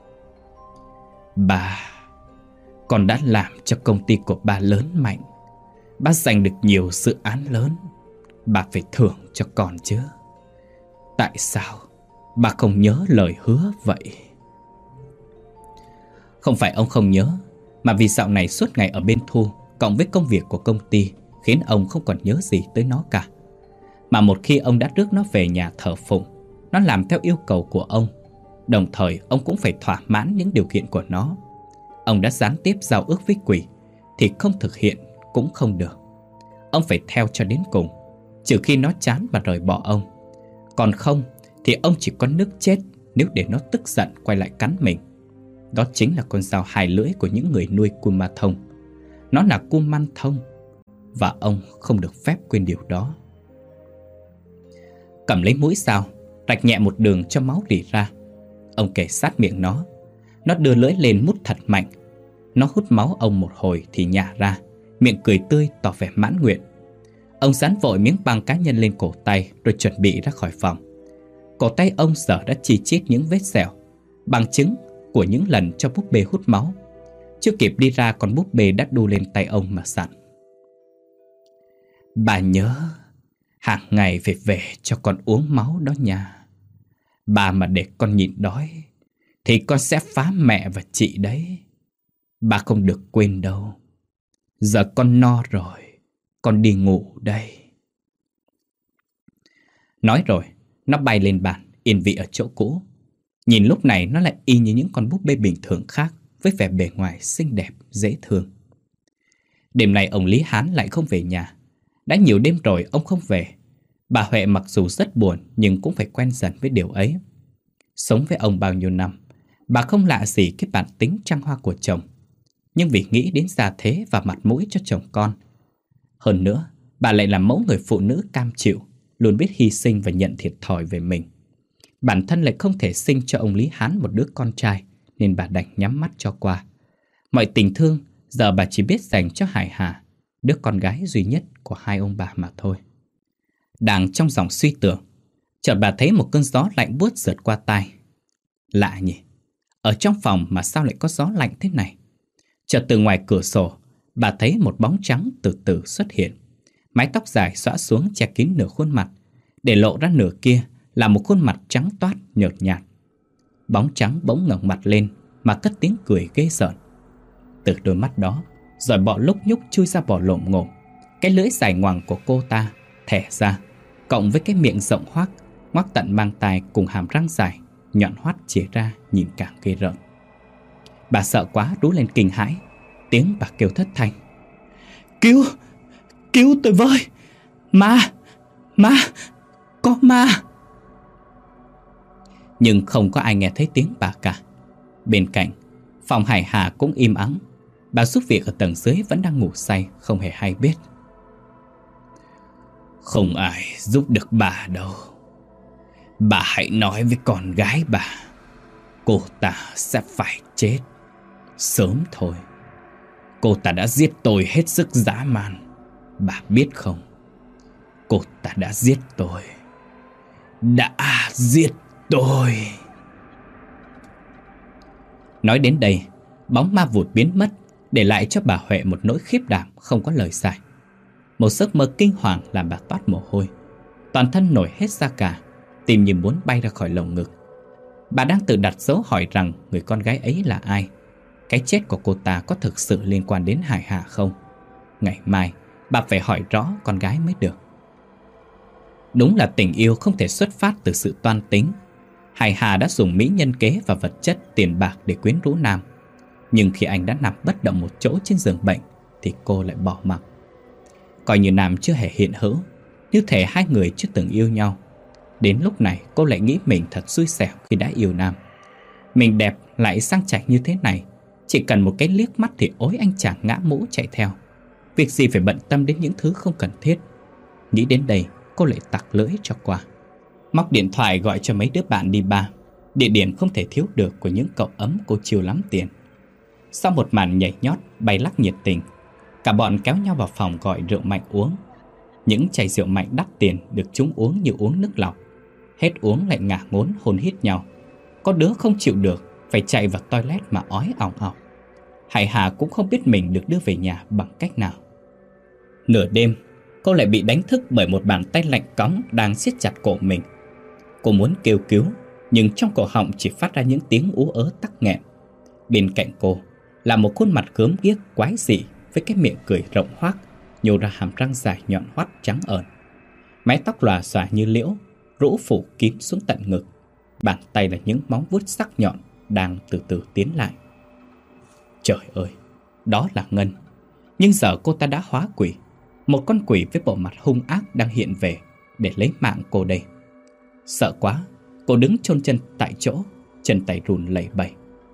Bà, con đã làm cho công ty của bà lớn mạnh. Bà giành được nhiều dự án lớn. Bà phải thưởng cho con chứ. Tại sao bà không nhớ lời hứa vậy? Không phải ông không nhớ, mà vì dạo này suốt ngày ở bên Thu, cộng với công việc của công ty, khiến ông không còn nhớ gì tới nó cả. Mà một khi ông đã rước nó về nhà thờ phụng, nó làm theo yêu cầu của ông. Đồng thời ông cũng phải thỏa mãn những điều kiện của nó. Ông đã gián tiếp giao ước với quỷ, thì không thực hiện cũng không được. Ông phải theo cho đến cùng, trừ khi nó chán và rời bỏ ông. Còn không thì ông chỉ có nước chết nếu để nó tức giận quay lại cắn mình. Đó chính là con dao hai lưỡi của những người nuôi Kumanthong. Nó là Kumanthong, và ông không được phép quên điều đó. Cầm lấy mũi dao, rạch nhẹ một đường cho máu rỉ ra. Ông kề sát miệng nó. Nó đưa lưỡi lên mút thật mạnh. Nó hút máu ông một hồi thì nhả ra, miệng cười tươi tỏ vẻ mãn nguyện. Ông dán vội miếng băng cá nhân lên cổ tay rồi chuẩn bị ra khỏi phòng. Cổ tay ông giờ đã chi chít những vết sẹo, bằng chứng của những lần cho búp bê hút máu. Chưa kịp đi ra, con búp bê đã đu lên tay ông mà dặn. Bà nhớ hàng ngày phải về cho con uống máu đó nha. Bà mà để con nhịn đói thì con sẽ phá mẹ và chị đấy. Bà không được quên đâu. Giờ con no rồi, con đi ngủ đây. Nói rồi, nó bay lên bàn, yên vị ở chỗ cũ. Nhìn lúc này nó lại y như những con búp bê bình thường khác, với vẻ bề ngoài xinh đẹp, dễ thương. Đêm nay ông Lý Hán lại không về nhà. Đã nhiều đêm rồi ông không về. Bà Huệ mặc dù rất buồn nhưng cũng phải quen dần với điều ấy. Sống với ông bao nhiêu năm, bà không lạ gì cái bản tính trăng hoa của chồng. Nhưng vì nghĩ đến gia thế và mặt mũi cho chồng con, hơn nữa, bà lại là mẫu người phụ nữ cam chịu, luôn biết hy sinh và nhận thiệt thòi về mình. Bản thân lại không thể sinh cho ông Lý Hán một đứa con trai, nên bà đành nhắm mắt cho qua. Mọi tình thương giờ bà chỉ biết dành cho Hải Hà, đứa con gái duy nhất của hai ông bà mà thôi. Đang trong dòng suy tưởng, chợt bà thấy một cơn gió lạnh buốt rượt qua tai. Lạ nhỉ, ở trong phòng mà sao lại có gió lạnh thế này? Chợt từ ngoài cửa sổ, bà thấy một bóng trắng từ từ xuất hiện. Mái tóc dài xõa xuống che kín nửa khuôn mặt, để lộ ra nửa kia là một khuôn mặt trắng toát nhợt nhạt. Bóng trắng bỗng ngẩng mặt lên mà cất tiếng cười ghê rợn. Từ đôi mắt đó, rồi bọ lúc nhúc chui ra bò lồm ngồm. Cái lưỡi dài ngoằng của cô ta thẻ ra, cộng với cái miệng rộng hoác, ngoác tận mang tai cùng hàm răng dài nhọn hoắt chĩa ra, nhìn càng ghê rợn. Bà sợ quá rú lên kinh hãi. Tiếng bà kêu thất thanh: Cứu! Cứu tôi với! Ma! Ma! Có ma! Nhưng không có ai nghe thấy tiếng bà cả. Bên cạnh, phòng Hải Hà cũng im ắng. Bà giúp việc ở tầng dưới vẫn đang ngủ say, không hề hay biết. Không ai giúp được bà đâu. Bà hãy nói với con gái bà, cô ta sẽ phải chết sớm thôi. Cô ta đã giết tôi hết sức dã man. Bà biết không? Cô ta đã giết tôi. Đã giết tôi. Nói đến đây, bóng ma vụt biến mất, để lại cho bà Huệ một nỗi khiếp đảm không có lời giải. Một giấc mơ kinh hoàng làm bà toát mồ hôi, toàn thân nổi hết da gà, tim như muốn bay ra khỏi lồng ngực. Bà đang tự đặt dấu hỏi rằng người con gái ấy là ai. Cái chết của cô ta có thực sự liên quan đến Hải Hà không? Ngày mai bà phải hỏi rõ con gái mới được. Đúng là tình yêu không thể xuất phát từ sự toan tính. Hải Hà đã dùng mỹ nhân kế và vật chất, tiền bạc để quyến rũ Nam. Nhưng khi anh đã nằm bất động một chỗ trên giường bệnh thì cô lại bỏ mặc. Coi như Nam chưa hề hiện hữu, như thể hai người chưa từng yêu nhau. Đến lúc này cô lại nghĩ mình thật xui xẻo khi đã yêu Nam. Mình đẹp lại sang chảnh như thế này, chỉ cần một cái liếc mắt thì ối anh chàng ngã mũ chạy theo. Việc gì phải bận tâm đến những thứ không cần thiết. Nghĩ đến đây cô lại tặc lưỡi cho qua. Móc điện thoại gọi cho mấy đứa bạn đi bar, địa điểm không thể thiếu được của những cậu ấm cô chiêu lắm tiền. Sau một màn nhảy nhót bay lắc nhiệt tình, cả bọn kéo nhau vào phòng gọi rượu mạnh uống. Những chai rượu mạnh đắt tiền được chúng uống như uống nước lọc. Hết uống lại ngả ngốn hôn hít nhau. Có đứa không chịu được, phải chạy vào toilet mà ói ỏng ỏng. Hải Hà cũng không biết mình được đưa về nhà bằng cách nào. Nửa đêm, cô lại bị đánh thức bởi một bàn tay lạnh cóng đang siết chặt cổ mình. Cô muốn kêu cứu, nhưng trong cổ họng chỉ phát ra những tiếng ú ớ tắc nghẹn. Bên cạnh cô là một khuôn mặt gớm ghiếc quái dị với cái miệng cười rộng hoác, nhô ra hàm răng dài nhọn hoắt trắng ởn. Mái tóc lòa xòa như liễu, rũ phủ kín xuống tận ngực. Bàn tay là những móng vuốt sắc nhọn đang từ từ tiến lại. Trời ơi, đó là Ngân. Nhưng giờ cô ta đã hóa quỷ, một con quỷ với bộ mặt hung ác đang hiện về để lấy mạng cô đây. Sợ quá, cô đứng chôn chân tại chỗ, chân tay run lẩy bẩy.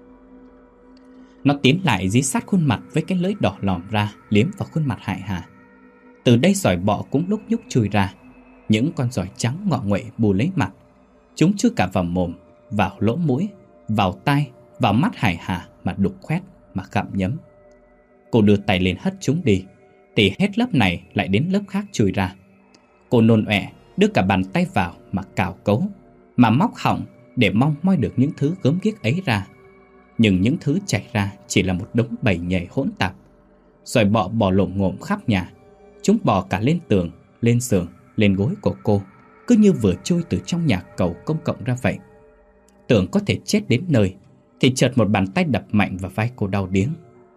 Nó tiến lại dí sát khuôn mặt với cái lưỡi đỏ lòm ra, liếm vào khuôn mặt Hải Hà. Từ đây giỏi bọ cũng lúc nhúc chui ra, những con giỏi trắng ngọ nguậy bù lấy mặt. Chúng chui cả vào mồm, vào lỗ mũi, vào tai, vào mắt Hải Hà mà đục khoét, mà gặm nhấm. Cô đưa tay lên hất chúng đi, thì hết lớp này lại đến lớp khác chui ra. Cô nôn ọe đưa cả bàn tay vào mà cào cấu, mà móc họng để mong moi được những thứ gớm ghiếc ấy ra. Nhưng những thứ chảy ra chỉ là một đống bầy nhầy hỗn tạp. Rồi bọ bò lổm ngổm khắp nhà. Chúng bò cả lên tường, lên giường, lên gối của cô, cứ như vừa trôi từ trong nhà cầu công cộng ra vậy. Tưởng có thể chết đến nơi, thì chợt một bàn tay đập mạnh vào vai cô đau điếng.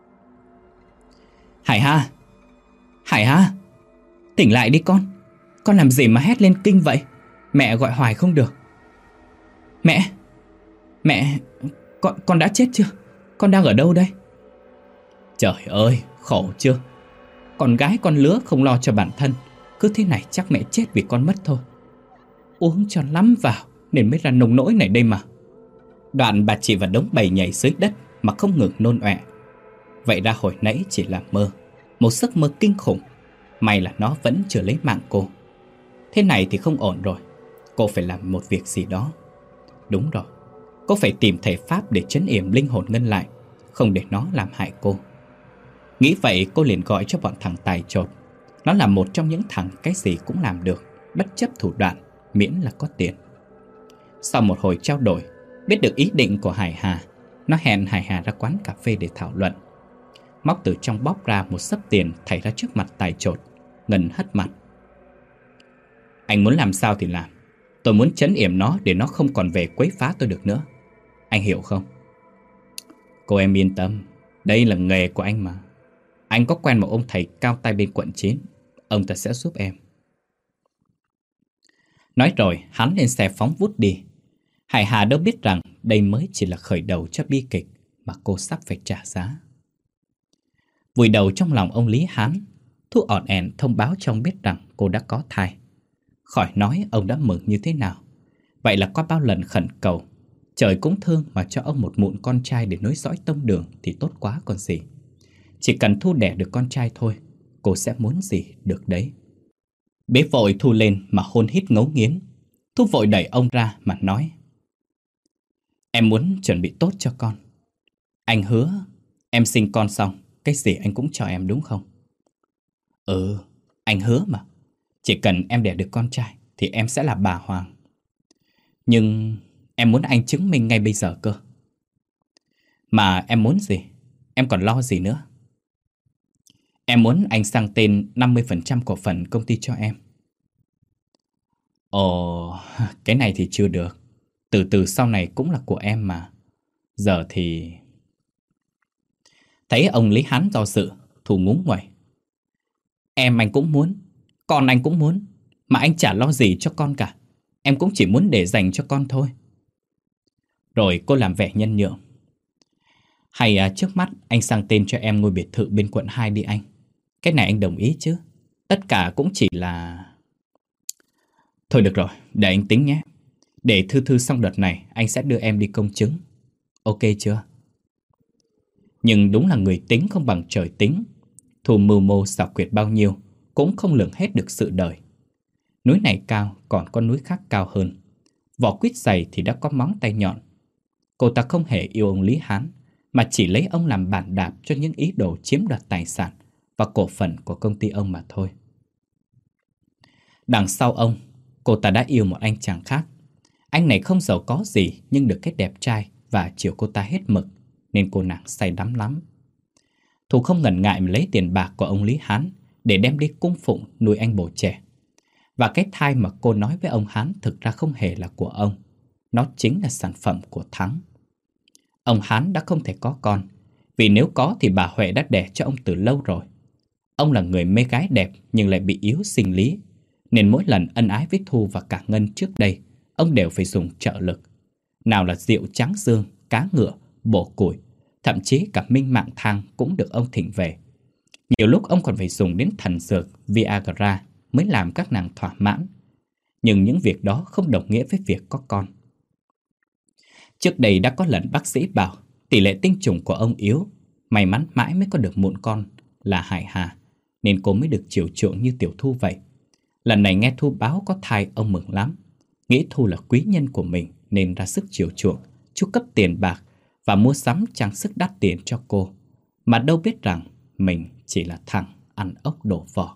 Hải Hà! Hải Hà! Tỉnh lại đi con! Con làm gì mà hét lên kinh vậy? Mẹ gọi hoài không được. Mẹ! Mẹ! Con, con đã chết chưa? Con đang ở đâu đây? Trời ơi, khổ chưa? Con gái con lứa không lo cho bản thân, Cứ thế này chắc mẹ chết vì con mất thôi. Uống cho lắm vào nên mới ra nông nỗi này đây mà. Đoạn bà chị và đống bầy nhảy dưới đất mà không ngừng nôn ọe. Vậy ra hồi nãy chỉ là mơ, một giấc mơ kinh khủng. May là nó vẫn chưa lấy mạng cô. Thế này thì không ổn rồi. Cô phải làm một việc gì đó. Đúng rồi, cô phải tìm thầy Pháp để trấn yểm linh hồn Ngân lại, không để nó làm hại cô. Nghĩ vậy cô liền gọi cho bọn thằng tài chột. Nó là một trong những thằng cái gì cũng làm được, bất chấp thủ đoạn, miễn là có tiền. Sau một hồi trao đổi, biết được ý định của Hải Hà, nó hẹn Hải Hà ra quán cà phê để thảo luận. Móc từ trong bóp ra một xấp tiền thảy ra trước mặt tài chột. Ngân hất mặt. Anh muốn làm sao thì làm. Tôi muốn trấn yểm nó để nó không còn về quấy phá tôi được nữa. Anh hiểu không? Cô em yên tâm, đây là nghề của anh mà. Anh có quen một ông thầy cao tay bên quận chín. Ông ta sẽ giúp em. Nói rồi hắn lên xe phóng vút đi. Hải Hà đâu biết rằng đây mới chỉ là khởi đầu cho bi kịch mà cô sắp phải trả giá. Vùi đầu trong lòng ông Lý Hán, Thu ỏn ẻn thông báo cho ông biết rằng cô đã có thai. Khỏi nói ông đã mừng như thế nào. Vậy là qua bao lần khẩn cầu, trời cũng thương mà cho ông một mụn con trai để nối dõi tông đường thì tốt quá còn gì. Chỉ cần Thu đẻ được con trai thôi, cô sẽ muốn gì được đấy. Bế vội Thu lên mà hôn hít ngấu nghiến. Thu vội đẩy ông ra mà nói: Em muốn chuẩn bị tốt cho con. Anh hứa em sinh con xong cái gì anh cũng cho em đúng không? Ừ, anh hứa mà. Chỉ cần em đẻ được con trai thì em sẽ là bà Hoàng. Nhưng em muốn anh chứng minh ngay bây giờ cơ. Mà em muốn gì? Em còn lo gì nữa? Em muốn anh sang tên năm mươi phần trăm cổ phần công ty cho em. Ồ, cái này thì chưa được. Từ từ sau này cũng là của em mà. Giờ thì... Thấy ông Lý Hán do dự, Thu ngúng nguẩy. Em anh cũng muốn, con anh cũng muốn. Mà anh chả lo gì cho con cả. Em cũng chỉ muốn để dành cho con thôi. Rồi cô làm vẻ nhân nhượng. Hay à, trước mắt anh sang tên cho em ngôi biệt thự bên quận hai đi anh. Cái này anh đồng ý chứ? Tất cả cũng chỉ là... Thôi được rồi, để anh tính nhé. Để thư thư xong đợt này, anh sẽ đưa em đi công chứng. Ok chưa? Nhưng đúng là người tính không bằng trời tính. Thu mưu mô xảo quyệt bao nhiêu cũng không lường hết được sự đời. Núi này cao, còn có núi khác cao hơn. Vỏ quýt dày thì đã có móng tay nhọn. Cô ta không hề yêu ông Lý Hán, mà chỉ lấy ông làm bàn đạp cho những ý đồ chiếm đoạt tài sản và cổ phần của công ty ông mà thôi. Đằng sau ông, cô ta đã yêu một anh chàng khác. Anh này không giàu có gì nhưng được cái đẹp trai và chiều cô ta hết mực, nên cô nàng say đắm lắm. Thu không ngần ngại mà lấy tiền bạc của ông Lý Hán để đem đi cung phụng nuôi anh bồ trẻ. Và cái thai mà cô nói với ông Hán thực ra không hề là của ông. Nó chính là sản phẩm của Thắng. Ông Hán đã không thể có con, vì nếu có thì bà Huệ đã đẻ cho ông từ lâu rồi. Ông là người mê gái đẹp nhưng lại bị yếu sinh lý, nên mỗi lần ân ái với Thu và cả Ngân trước đây, ông đều phải dùng trợ lực. Nào là rượu trắng dương, cá ngựa, bổ củi, thậm chí cả minh mạng thang cũng được ông thỉnh về. Nhiều lúc ông còn phải dùng đến thần dược Viagra mới làm các nàng thỏa mãn. Nhưng những việc đó không đồng nghĩa với việc có con. Trước đây đã có lần bác sĩ bảo tỷ lệ tinh trùng của ông yếu, may mắn mãi mới có được mụn con là Hải Hà, nên cô mới được chiều chuộng như Tiểu Thu vậy. Lần này nghe Thu báo có thai, ông mừng lắm. Nghĩ Thu là quý nhân của mình nên ra sức chiều chuộng, chu cấp tiền bạc và mua sắm trang sức đắt tiền cho cô. Mà đâu biết rằng mình chỉ là thằng ăn ốc đổ vỏ.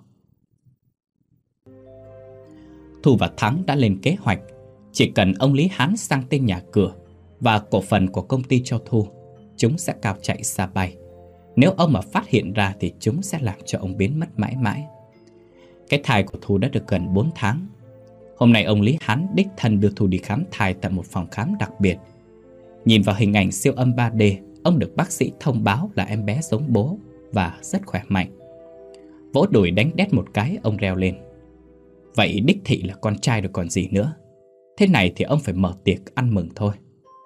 Thu và Thắng đã lên kế hoạch. Chỉ cần ông Lý Hán sang tên nhà cửa và cổ phần của công ty cho Thu, chúng sẽ cao chạy xa bay. Nếu ông mà phát hiện ra thì chúng sẽ làm cho ông biến mất mãi mãi. Cái thai của Thu đã được gần bốn tháng. Hôm nay ông Lý Hán đích thân đưa Thu đi khám thai tại một phòng khám đặc biệt. Nhìn vào hình ảnh siêu âm ba D, ông được bác sĩ thông báo là em bé giống bố và rất khỏe mạnh. Vỗ đùi đánh đét một cái, ông reo lên. Vậy đích thị là con trai rồi còn gì nữa. Thế này thì ông phải mở tiệc ăn mừng thôi.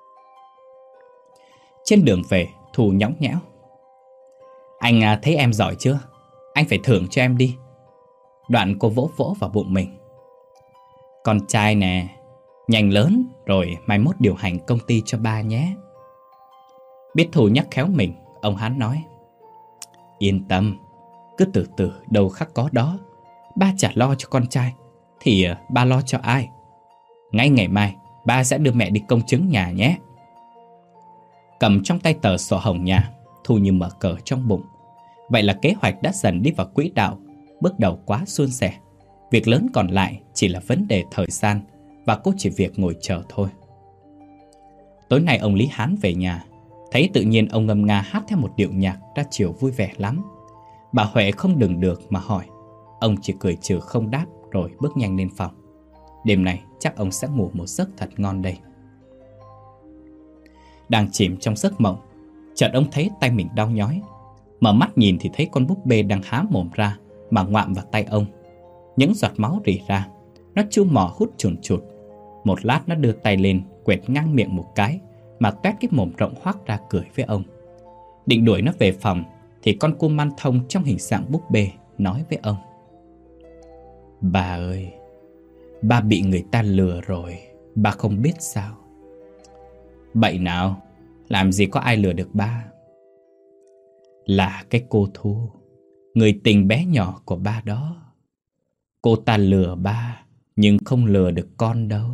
Trên đường về, Thu nhõng nhẽo. Anh thấy em giỏi chưa? Anh phải thưởng cho em đi. Đoạn cô vỗ vỗ vào bụng mình. Con trai nè, nhanh lớn rồi mai mốt điều hành công ty cho ba nhé. Biết Thu nhắc khéo mình, ông Hán nói: Yên tâm, cứ từ từ đâu khắc có đó. Ba chả lo cho con trai thì ba lo cho ai? Ngay ngày mai ba sẽ đưa mẹ đi công chứng nhà nhé. Cầm trong tay tờ sổ hồng nhà, Thu như mở cờ trong bụng. Vậy là kế hoạch đã dần đi vào quỹ đạo. Bước đầu quá suôn sẻ. Việc lớn còn lại chỉ là vấn đề thời gian, và cô chỉ việc ngồi chờ thôi. Tối nay ông Lý Hán về nhà, thấy tự nhiên ông ngâm nga hát theo một điệu nhạc ra chiều vui vẻ lắm. Bà Huệ không đừng được mà hỏi. Ông chỉ cười trừ không đáp rồi bước nhanh lên phòng. Đêm nay chắc ông sẽ ngủ một giấc thật ngon đây. Đang chìm trong giấc mộng, chợt ông thấy tay mình đau nhói. Mở mắt nhìn thì thấy con búp bê đang há mồm ra mà ngoạm vào tay ông. Những giọt máu rỉ ra. Nó chu mỏ hút chùn chụt. Một lát nó đưa tay lên quệt ngang miệng một cái mà toét cái mồm rộng hoác ra cười với ông. Định đuổi nó về phòng thì con cua man thông trong hình dạng búp bê nói với ông: Bà ơi, ba bị người ta lừa rồi, ba không biết sao. Bậy nào, làm gì có ai lừa được ba. Là cái cô Thu, người tình bé nhỏ của ba đó. Cô ta lừa ba, nhưng không lừa được con đâu.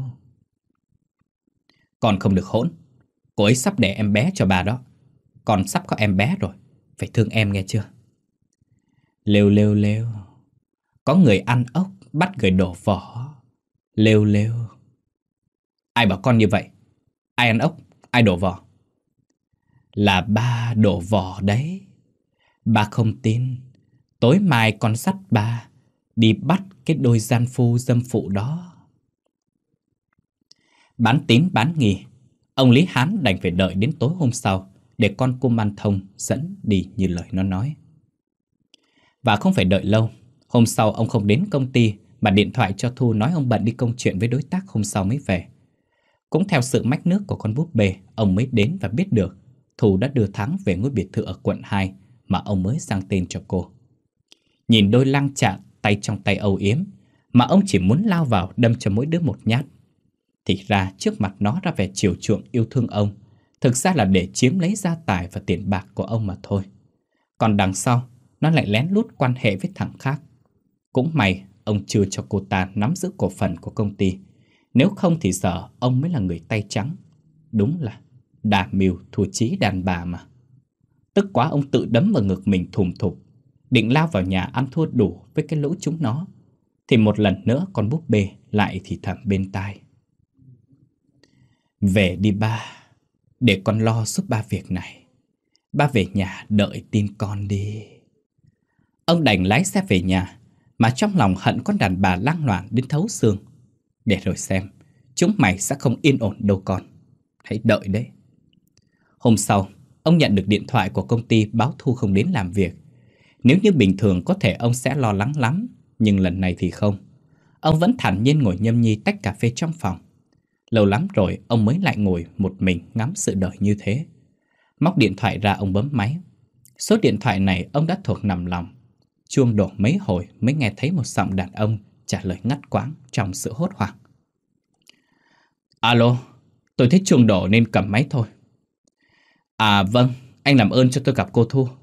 Con không được hỗn. Cô ấy sắp đẻ em bé cho bà đó. Con sắp có em bé rồi, phải thương em nghe chưa? Lêu lêu lêu. Có người ăn ốc bắt người đổ vỏ. Lêu lêu. Ai bảo con như vậy? Ai ăn ốc, ai đổ vỏ? Là ba đổ vỏ đấy. Ba không tin, tối mai con dắt ba đi bắt cái đôi gian phu dâm phụ đó. Bán tín bán nghi, ông Lý Hán đành phải đợi đến tối hôm sau để con cô Man Thông dẫn đi như lời nó nói. Và không phải đợi lâu. Hôm sau ông không đến công ty mà điện thoại cho Thu nói ông bận đi công chuyện với đối tác, hôm sau mới về. Cũng theo sự mách nước của con búp bê, ông mới đến và biết được Thu đã đưa Thắng về ngôi biệt thự ở quận hai mà ông mới sang tên cho cô. Nhìn đôi lang chạng tay trong tay âu yếm mà ông chỉ muốn lao vào đâm cho mỗi đứa một nhát. Thì ra trước mặt nó ra vẻ chiều chuộng yêu thương ông, thực ra là để chiếm lấy gia tài và tiền bạc của ông mà thôi. Còn đằng sau, nó lại lén lút quan hệ với thằng khác. Cũng may ông chưa cho cô ta nắm giữ cổ phần của công ty. Nếu không thì giờ ông mới là người tay trắng. Đúng là đà mưu thua chí đàn bà mà. Tức quá ông tự đấm vào ngực mình thùm thụp, định lao vào nhà ăn thua đủ với cái lũ chúng nó. Thì một lần nữa con búp bê lại thì thầm bên tai: Về đi ba, để con lo giúp ba việc này. Ba về nhà đợi tin con đi. Ông đành lái xe về nhà, mà trong lòng hận con đàn bà lang loạn đến thấu xương. Để rồi xem, chúng mày sẽ không yên ổn đâu con. Hãy đợi đấy. Hôm sau, ông nhận được điện thoại của công ty báo Thu không đến làm việc. Nếu như bình thường có thể ông sẽ lo lắng lắm, nhưng lần này thì không. Ông vẫn thản nhiên ngồi nhâm nhi tách cà phê trong phòng. Lâu lắm rồi ông mới lại ngồi một mình ngắm sự đời như thế. Móc điện thoại ra ông bấm máy. Số điện thoại này ông đã thuộc nằm lòng. Chuông đổ mấy hồi mới nghe thấy một giọng đàn ông trả lời ngắt quãng trong sự hốt hoảng. Alo, tôi thấy chuông đổ nên cầm máy thôi. À vâng, anh làm ơn cho tôi gặp cô Thu.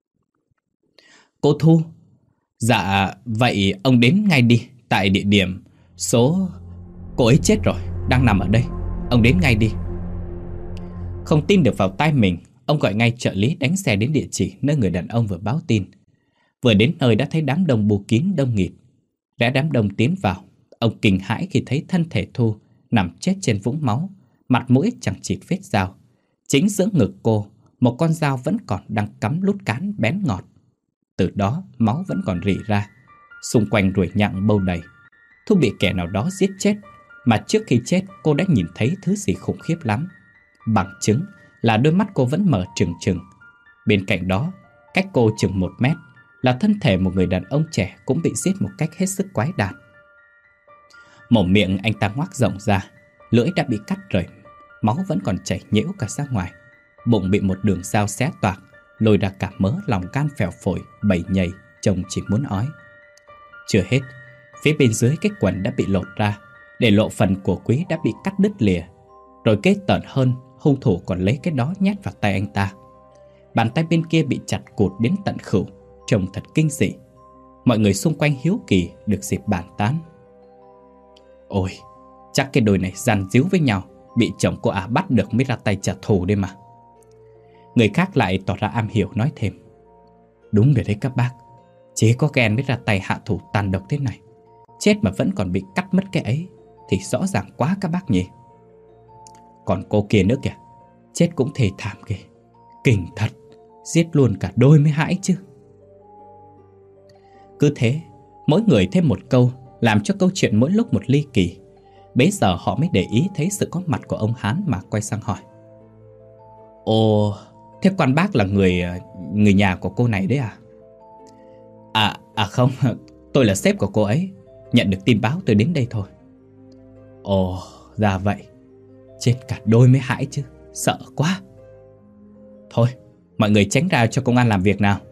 Cô Thu? Dạ, vậy ông đến ngay đi. Tại địa điểm số... Cô ấy chết rồi, đang nằm ở đây. Ông đến ngay đi. Không tin được vào tai mình, ông gọi ngay trợ lý đánh xe đến địa chỉ nơi người đàn ông vừa báo tin. Vừa đến nơi đã thấy đám đông bù kín đông nghịt. Rẽ đám đông tiến vào, ông kinh hãi khi thấy thân thể Thu nằm chết trên vũng máu, mặt mũi chẳng chịt vết dao. Chính giữa ngực cô, một con dao vẫn còn đang cắm lút cán bén ngọt. Từ đó máu vẫn còn rỉ ra. Xung quanh ruồi nhặng bâu đầy. Thu bị kẻ nào đó giết chết, mà trước khi chết cô đã nhìn thấy thứ gì khủng khiếp lắm. Bằng chứng là đôi mắt cô vẫn mở trừng trừng. Bên cạnh đó, cách cô chừng một mét, là thân thể một người đàn ông trẻ cũng bị giết một cách hết sức quái đản. Mồm miệng anh ta ngoác rộng ra, lưỡi đã bị cắt rời, máu vẫn còn chảy nhễu cả ra ngoài. Bụng bị một đường dao xé toạc, lôi ra cả mớ lòng can phèo phổi, bầy nhầy, trông chỉ muốn ói. Chưa hết, phía bên dưới cái quần đã bị lột ra, để lộ phần của Quý đã bị cắt đứt lìa. Rồi kế tởn hơn, hung thủ còn lấy cái đó nhét vào tay anh ta. Bàn tay bên kia bị chặt cụt đến tận khửu, trông thật kinh dị. Mọi người xung quanh hiếu kỳ được dịp bàn tán. Ôi, chắc cái đôi này gian díu với nhau, bị chồng cô ả bắt được mới ra tay trả thù đây mà. Người khác lại tỏ ra am hiểu nói thêm. Đúng rồi đấy các bác, chỉ có ghen mới ra tay hạ thủ tàn độc thế này. Chết mà vẫn còn bị cắt mất cái ấy thì rõ ràng quá các bác nhỉ. Còn cô kia nữa kìa, chết cũng thê thảm kìa. Kinh thật, giết luôn cả đôi mới hãi chứ. Cứ thế, mỗi người thêm một câu, làm cho câu chuyện mỗi lúc một ly kỳ. Bấy giờ họ mới để ý thấy sự có mặt của ông Hán mà quay sang hỏi. Ồ, thế quan bác là người người nhà của cô này đấy à? À, à không, tôi là sếp của cô ấy. Nhận được tin báo tôi đến đây thôi. Ồ, ra vậy. Chết cả đôi mới hãi chứ, sợ quá. Thôi, mọi người tránh ra cho công an làm việc nào.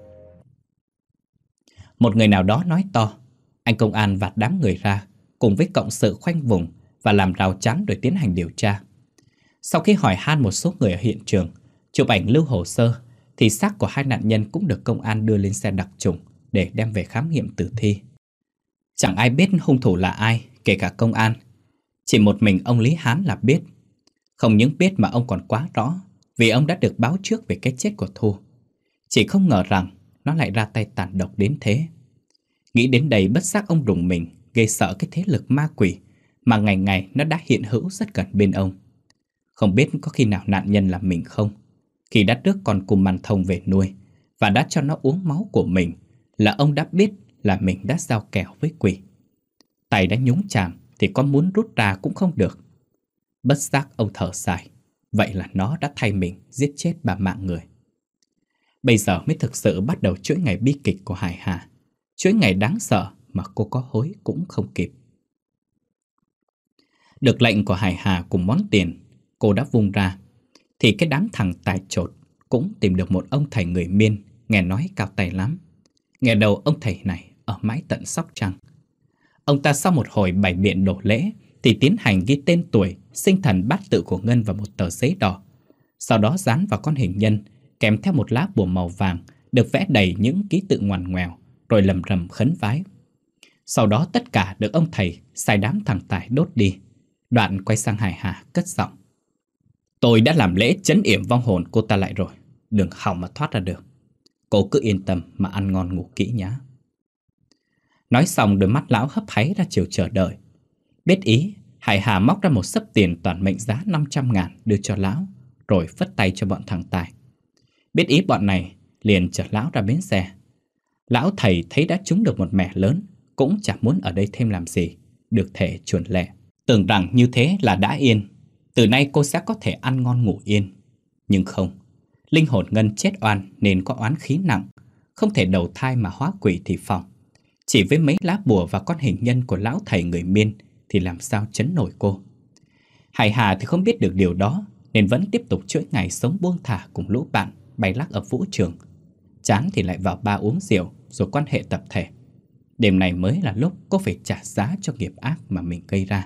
Một người nào đó nói to. Anh công an vạt đám người ra, cùng với cộng sự khoanh vùng và làm rào chắn rồi tiến hành điều tra. Sau khi hỏi han một số người ở hiện trường, chụp ảnh lưu hồ sơ, thì xác của hai nạn nhân cũng được công an đưa lên xe đặc trùng để đem về khám nghiệm tử thi. Chẳng ai biết hung thủ là ai, kể cả công an. Chỉ một mình ông Lý Hán là biết. Không những biết mà ông còn quá rõ, vì ông đã được báo trước về cái chết của Thu. Chỉ không ngờ rằng nó lại ra tay tàn độc đến thế. Nghĩ đến đây bất giác ông rùng mình, gây sợ cái thế lực ma quỷ mà ngày ngày nó đã hiện hữu rất gần bên ông. Không biết có khi nào nạn nhân là mình không? Khi đã rước con cừu màn thông về nuôi và đã cho nó uống máu của mình, là ông đã biết là mình đã giao kèo với quỷ. Tay đã nhúng chàm thì có muốn rút ra cũng không được. Bất giác ông thở dài. Vậy là nó đã thay mình giết chết ba mạng người. Bây giờ mới thực sự bắt đầu chuỗi ngày bi kịch của Hải Hà. Chuỗi ngày đáng sợ mà cô có hối cũng không kịp. Được lệnh của Hải Hà cùng món tiền cô đã vung ra, thì cái đám thằng tài chột cũng tìm được một ông thầy người Miên, nghe nói cao tay lắm. Nghe đầu ông thầy này ở mãi tận Sóc Trăng. Ông ta sau một hồi bày biện đổ lễ thì tiến hành ghi tên tuổi, sinh thần bát tự của Ngân vào một tờ giấy đỏ. Sau đó dán vào con hình nhân kèm theo một lá bùa màu vàng được vẽ đầy những ký tự ngoằn ngoèo, rồi lầm rầm khấn vái. Sau đó tất cả được ông thầy sai đám thằng tài đốt đi. Đoạn quay sang Hải Hà cất giọng. Tôi đã làm lễ trấn yểm vong hồn cô ta lại rồi, đừng hòng mà thoát ra được. Cô cứ yên tâm mà ăn ngon ngủ kỹ nhá. Nói xong đôi mắt lão hấp háy ra chiều chờ đợi. Biết ý, Hải Hà móc ra một xấp tiền toàn mệnh giá năm trăm ngàn đưa cho lão, rồi phất tay cho bọn thằng tài. Biết ý bọn này liền chở lão ra bến xe. Lão thầy thấy đã trúng được một mẻ lớn, cũng chẳng muốn ở đây thêm làm gì, được thể chuồn lẹ. Tưởng rằng như thế là đã yên, từ nay cô sẽ có thể ăn ngon ngủ yên. Nhưng không, linh hồn Ngân chết oan nên có oán khí nặng, không thể đầu thai mà hóa quỷ thì phòng. Chỉ với mấy lá bùa và con hình nhân của lão thầy người Miên thì làm sao chấn nổi cô. Hải Hà thì không biết được điều đó, nên vẫn tiếp tục chuỗi ngày sống buông thả cùng lũ bạn bay lắc ở vũ trường. Chán thì lại vào bar uống rượu rồi quan hệ tập thể. Đêm này mới là lúc cô phải trả giá cho nghiệp ác mà mình gây ra.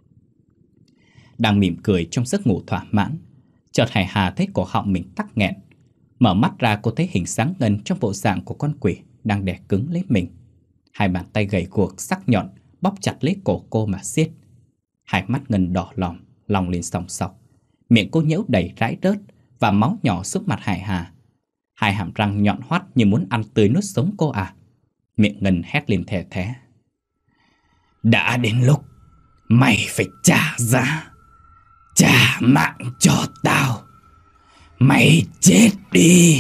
Đang mỉm cười trong giấc ngủ thỏa mãn, chợt Hải Hà thấy cổ họng mình tắc nghẹn. Mở mắt ra cô thấy hình sáng Ngân trong bộ dạng của con quỷ đang đè cứng lấy mình. Hai bàn tay gầy guộc sắc nhọn bóp chặt lấy cổ cô mà siết. Hai mắt Ngân đỏ lòm, lòng lên sòng sọc. Miệng cô nhễu đầy rãi rớt và máu nhỏ xuống mặt Hải Hà. Hai hàm răng nhọn hoắt như muốn ăn tươi nuốt sống cô à. Miệng Ngân hét lên thè thé. Đã đến lúc mày phải trả giá. Trả mạng cho tao. Mày chết đi.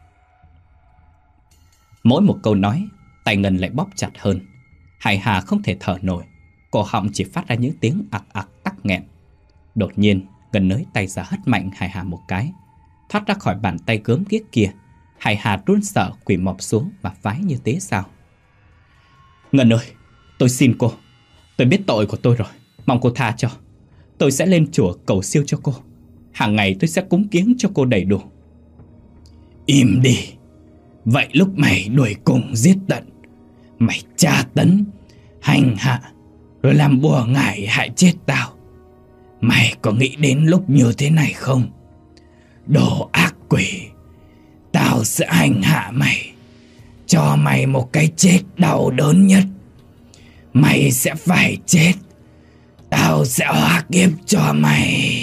Mỗi một câu nói, tay Ngân lại bóp chặt hơn. Hải Hà không thể thở nổi, cổ họng chỉ phát ra những tiếng ặc ặc tắc nghẹn. Đột nhiên Ngân nới tay ra hất mạnh Hải Hà một cái. Thoát ra khỏi bàn tay gớm ghiếc kia, Hải Hà run sợ quỳ mọp xuống và vái như tế sao. Ngân ơi, tôi xin cô. Tôi biết tội của tôi rồi, mong cô tha cho. Tôi sẽ lên chùa cầu siêu cho cô. Hàng ngày tôi sẽ cúng kiếng cho cô đầy đủ. Im đi. Vậy lúc mày đuổi cùng giết tận, Mày tra tấn, hành hạ, rồi làm bùa ngải hại chết tao. Mày có nghĩ đến lúc như thế này không? Đồ ác quỷ, tao sẽ hành hạ mày, cho mày một cái chết đau đớn nhất. Mày sẽ phải chết. Tao sẽ hóa kiếp cho mày.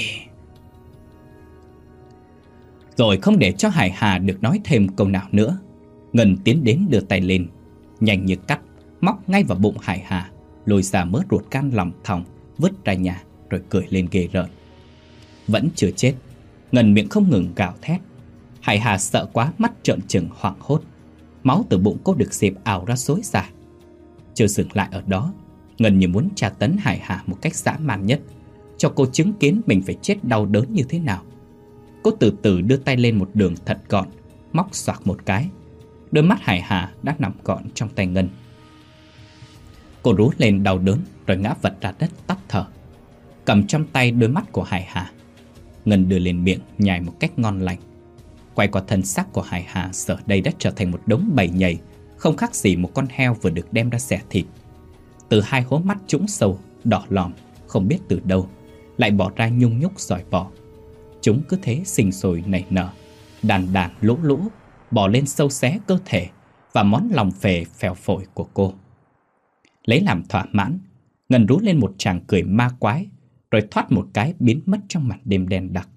Rồi không để cho Hải Hà được nói thêm câu nào nữa, Ngân tiến đến đưa tay lên, nhanh như cắt móc ngay vào bụng Hải Hà, lôi ra mớ ruột gan lòng thòng, vứt ra nhà rồi cười lên ghê rợn. Vẫn chưa chết, Ngân miệng không ngừng gào thét. Hải Hà sợ quá, mắt trợn trừng hoảng hốt. Máu từ bụng cô được xếp ào ra xối xả. Chưa dừng lại ở đó, Ngân như muốn tra tấn Hải Hà một cách dã man nhất, cho cô chứng kiến mình phải chết đau đớn như thế nào. Cô từ từ đưa tay lên một đường thật gọn, móc xoạc một cái. Đôi mắt Hải Hà đã nằm gọn trong tay Ngân. Cô rú lên đau đớn rồi ngã vật ra đất tắt thở, cầm trong tay đôi mắt của Hải Hà. Ngân đưa lên miệng nhai một cách ngon lành. Quay qua thân xác của Hải Hà, giờ đây đã trở thành một đống bầy nhầy, không khác gì một con heo vừa được đem ra xẻ thịt. Từ hai hố mắt trũng sâu, đỏ lòm, không biết từ đâu lại bỏ ra nhung nhúc giỏi bò. Chúng cứ thế sinh sôi nảy nở, đàn đàn lũ lũ, bò lên sâu xé cơ thể và món lòng phệ phèo phổi của cô. Lấy làm thỏa mãn, Ngân rú lên một tràng cười ma quái, rồi thoát một cái biến mất trong màn đêm đen đặc.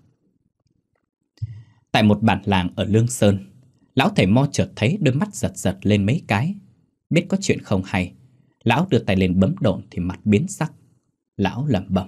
Tại một bản làng ở Lương Sơn, lão thầy mo chợt thấy đôi mắt giật giật lên mấy cái. Biết có chuyện không hay, lão đưa tay lên bấm độn thì mặt biến sắc. Lão lẩm bẩm: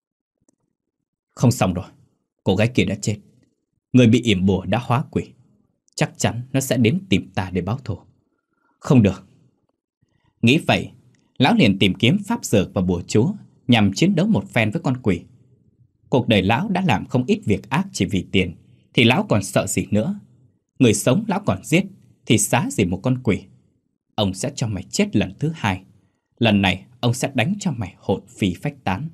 không xong rồi, cô gái kia đã chết. Người bị yểm bùa đã hóa quỷ, chắc chắn nó sẽ đến tìm ta để báo thù. Không được. Nghĩ vậy, lão liền tìm kiếm pháp dược và bùa chú nhằm chiến đấu một phen với con quỷ. Cuộc đời lão đã làm không ít việc ác chỉ vì tiền, thì lão còn sợ gì nữa. Người sống lão còn giết, thì xá gì một con quỷ. Ông sẽ cho mày chết lần thứ hai. Lần này ông sẽ đánh cho mày hồn phi phách tán.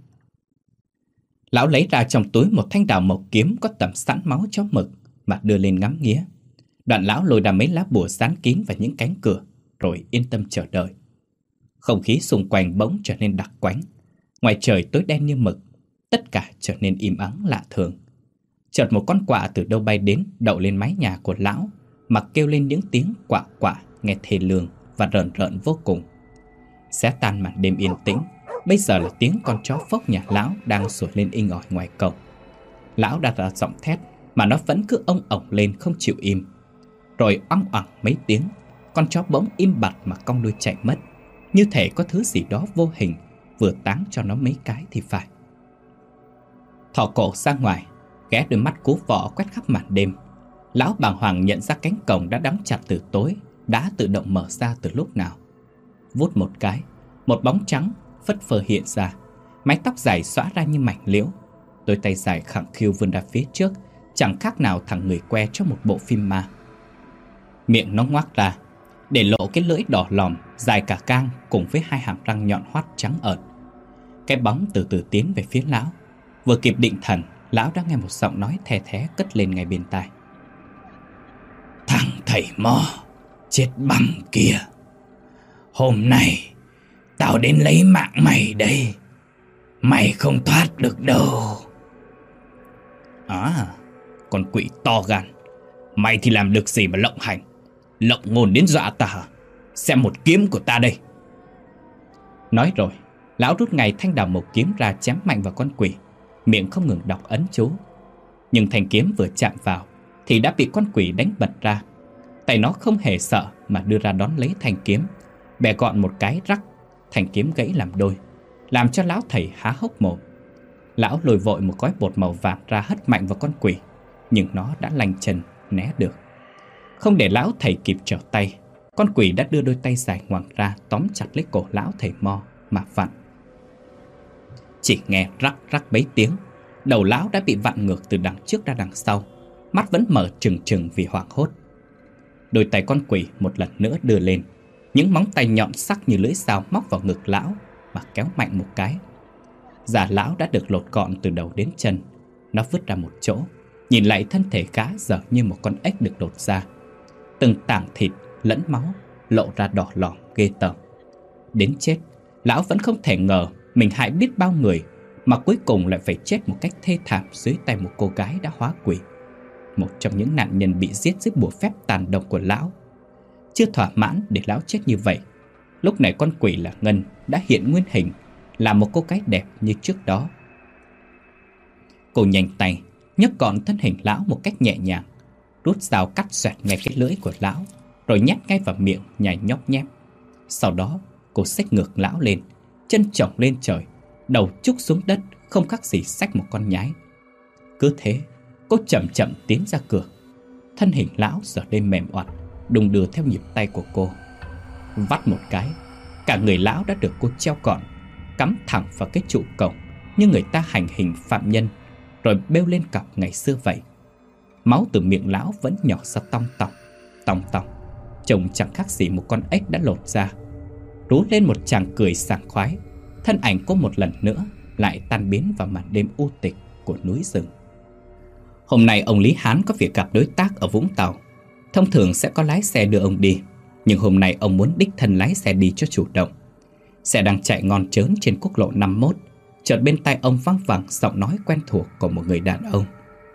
Lão lấy ra trong túi một thanh đào mộc kiếm có tẩm sẵn máu chó mực mà đưa lên ngắm nghía. Đoạn lão lôi ra mấy lá bùa dán kín vào những cánh cửa, rồi yên tâm chờ đợi. Không khí xung quanh bỗng trở nên đặc quánh. Ngoài trời tối đen như mực, tất cả trở nên im ắng lạ thường. Chợt một con quạ từ đâu bay đến, đậu lên mái nhà của lão, mà kêu lên những tiếng quạ quạ nghe thê lương và rợn rợn vô cùng. Xé tan màn đêm yên tĩnh, bây giờ là tiếng con chó phốc nhà lão đang sủa lên inh ỏi ngoài cổng. Lão đã ra giọng thét mà nó vẫn cứ ông ổng lên không chịu im. Rồi oăng oảng mấy tiếng, con chó bỗng im bặt mà cong đuôi chạy mất, như thể có thứ gì đó vô hình vừa táng cho nó mấy cái thì phải. Thò cổ ra ngoài, ghé đôi mắt cú vọ quét khắp màn đêm. Lão bàng hoàng nhận ra cánh cổng đã đóng chặt từ tối đã tự động mở ra từ lúc nào. Vút một cái, một bóng trắng phất phơ hiện ra, mái tóc dài xõa ra như mảnh liễu, đôi tay dài khẳng khiu vươn ra phía trước, chẳng khác nào thằng người que trong một bộ phim ma. Miệng nó ngoác ra, để lộ cái lưỡi đỏ lòm dài cả gang cùng với hai hàm răng nhọn hoắt trắng ợt. Cái bóng từ từ tiến về phía lão. Vừa kịp định thần, lão đã nghe một giọng nói the thé cất lên ngay bên tai: thằng thầy mo chết băm kia, hôm nay tao đến lấy mạng mày đây. Mày không thoát được đâu. À, con quỷ to gan, mày thì làm được gì mà lộng hành, lộng ngôn đến dọa ta hả? Xem một kiếm của ta đây. Nói rồi, lão rút ngay thanh đào mộc kiếm ra chém mạnh vào con quỷ, miệng không ngừng đọc ấn chú. Nhưng thanh kiếm vừa chạm vào thì đã bị con quỷ đánh bật ra. Tay nó không hề sợ mà đưa ra đón lấy thanh kiếm, bẻ gọn một cái rắc, thanh kiếm gãy làm đôi, làm cho lão thầy há hốc mồm. Lão lôi vội một gói bột màu vàng ra hất mạnh vào con quỷ, nhưng nó đã lanh chân né được. Không để lão thầy kịp trở tay, con quỷ đã đưa đôi tay dài ngoằng ra tóm chặt lấy cổ lão thầy mo mà vặn. Chỉ nghe rắc rắc mấy tiếng, đầu lão đã bị vặn ngược từ đằng trước ra đằng sau, mắt vẫn mở trừng trừng vì hoảng hốt. Đôi tay con quỷ một lần nữa đưa lên, những móng tay nhọn sắc như lưỡi dao móc vào ngực lão mà kéo mạnh một cái. Da lão đã được lột gọn từ đầu đến chân. Nó vứt ra một chỗ, nhìn lại thân thể gã dở như một con ếch được lột ra. Từng tảng thịt lẫn máu lộ ra đỏ lòm ghê tởm. Đến chết, lão vẫn không thể ngờ mình hại biết bao người, mà cuối cùng lại phải chết một cách thê thảm dưới tay một cô gái đã hóa quỷ, một trong những nạn nhân bị giết dưới bùa phép tàn độc của lão. Chưa thỏa mãn để lão chết như vậy, lúc này con quỷ là Ngân đã hiện nguyên hình, là một cô gái đẹp như trước đó. Cô nhanh tay nhấc gọn thân hình lão một cách nhẹ nhàng, rút dao cắt xoẹt ngay cái lưỡi của lão, rồi nhét ngay vào miệng nhai nhóc nhép. Sau đó cô xách ngược lão lên, chân chổng lên trời, đầu trúc xuống đất, không khác gì xách một con nhái. Cứ thế cô chậm chậm tiến ra cửa. Thân hình lão giờ đây mềm oặt, đung đưa theo nhịp tay của cô. Vắt một cái, cả người lão đã được cô treo gọn, cắm thẳng vào cái trụ cổng như người ta hành hình phạm nhân, rồi bêu lên cọc ngày xưa vậy. Máu từ miệng lão vẫn nhỏ ra tong tòng, tong tòng, trông chẳng khác gì một con ếch đã lột ra. Rú lên một tràng cười sảng khoái, thân ảnh cô một lần nữa lại tan biến vào màn đêm u tịch của núi rừng. Hôm nay ông Lý Hán có việc gặp đối tác ở Vũng Tàu. Thông thường sẽ có lái xe đưa ông đi, nhưng hôm nay ông muốn đích thân lái xe đi cho chủ động. Xe đang chạy ngon trớn trên quốc lộ năm mươi mốt, chợt bên tai ông vang vẳng giọng nói quen thuộc của một người đàn ông.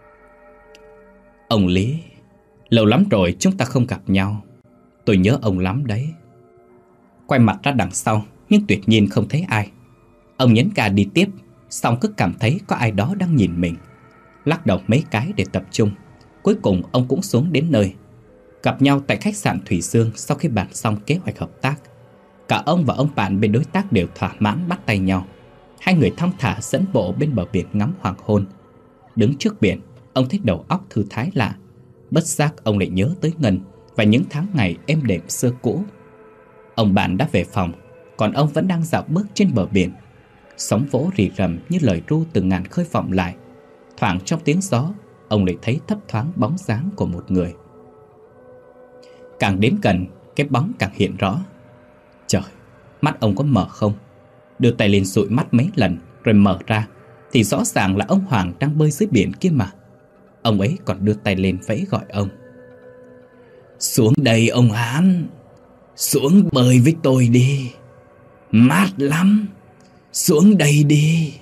Ông Lý, lâu lắm rồi chúng ta không gặp nhau. Tôi nhớ ông lắm đấy. Quay mặt ra đằng sau, nhưng tuyệt nhiên không thấy ai. Ông nhấn ga đi tiếp, xong cứ cảm thấy có ai đó đang nhìn mình. Lắc đầu mấy cái để tập trung. Cuối cùng ông cũng xuống đến nơi. Gặp nhau tại khách sạn Thủy Dương sau khi bàn xong kế hoạch hợp tác. Cả ông và ông bạn bên đối tác đều thỏa mãn bắt tay nhau. Hai người thong thả dẫn bộ bên bờ biển ngắm hoàng hôn. Đứng trước biển, ông thấy đầu óc thư thái lạ. Bất giác ông lại nhớ tới Ngân và những tháng ngày êm đềm xưa cũ. Ông bạn đã về phòng, còn ông vẫn đang dạo bước trên bờ biển. Sóng vỗ rì rầm như lời ru từ ngàn khơi vọng lại. Thoảng trong tiếng gió, ông lại thấy thấp thoáng bóng dáng của một người. Càng đến gần, cái bóng càng hiện rõ. Trời, mắt ông có mở không? Đưa tay lên dụi mắt mấy lần rồi mở ra, thì rõ ràng là ông Hoàng đang bơi dưới biển kia mà. Ông ấy còn đưa tay lên vẫy gọi ông. Xuống đây ông Hán, xuống bơi với tôi đi. Mát lắm, xuống đây đi.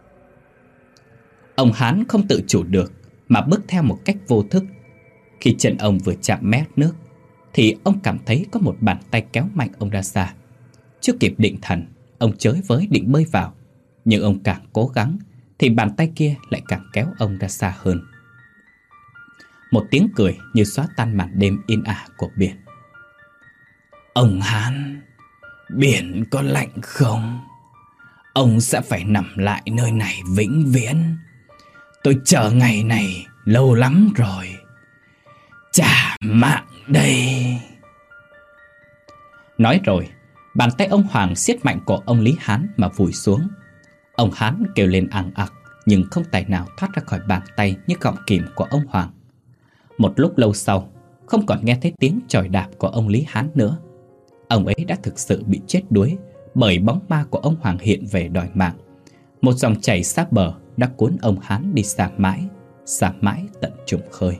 Ông Hán không tự chủ được mà bước theo một cách vô thức. Khi chân ông vừa chạm mép nước thì ông cảm thấy có một bàn tay kéo mạnh ông ra xa. Chưa kịp định thần, ông chới với định bơi vào, nhưng ông càng cố gắng thì bàn tay kia lại càng kéo ông ra xa hơn. Một tiếng cười như xóa tan màn đêm yên ả của biển. Ông Hán, biển có lạnh không? Ông sẽ phải nằm lại nơi này vĩnh viễn. Tôi chờ ngày này lâu lắm rồi. Trả mạng đây. Nói rồi, bàn tay ông Hoàng siết mạnh cổ ông Lý Hán mà vùi xuống. Ông Hán kêu lên ằng ặc, nhưng không tài nào thoát ra khỏi bàn tay như gọng kìm của ông Hoàng. Một lúc lâu sau, không còn nghe thấy tiếng chòi đạp của ông Lý Hán nữa. Ông ấy đã thực sự bị chết đuối bởi bóng ma của ông Hoàng hiện về đòi mạng. Một dòng chảy sát bờ đã cuốn ông Hán đi xa mãi, xa mãi tận trùng khơi.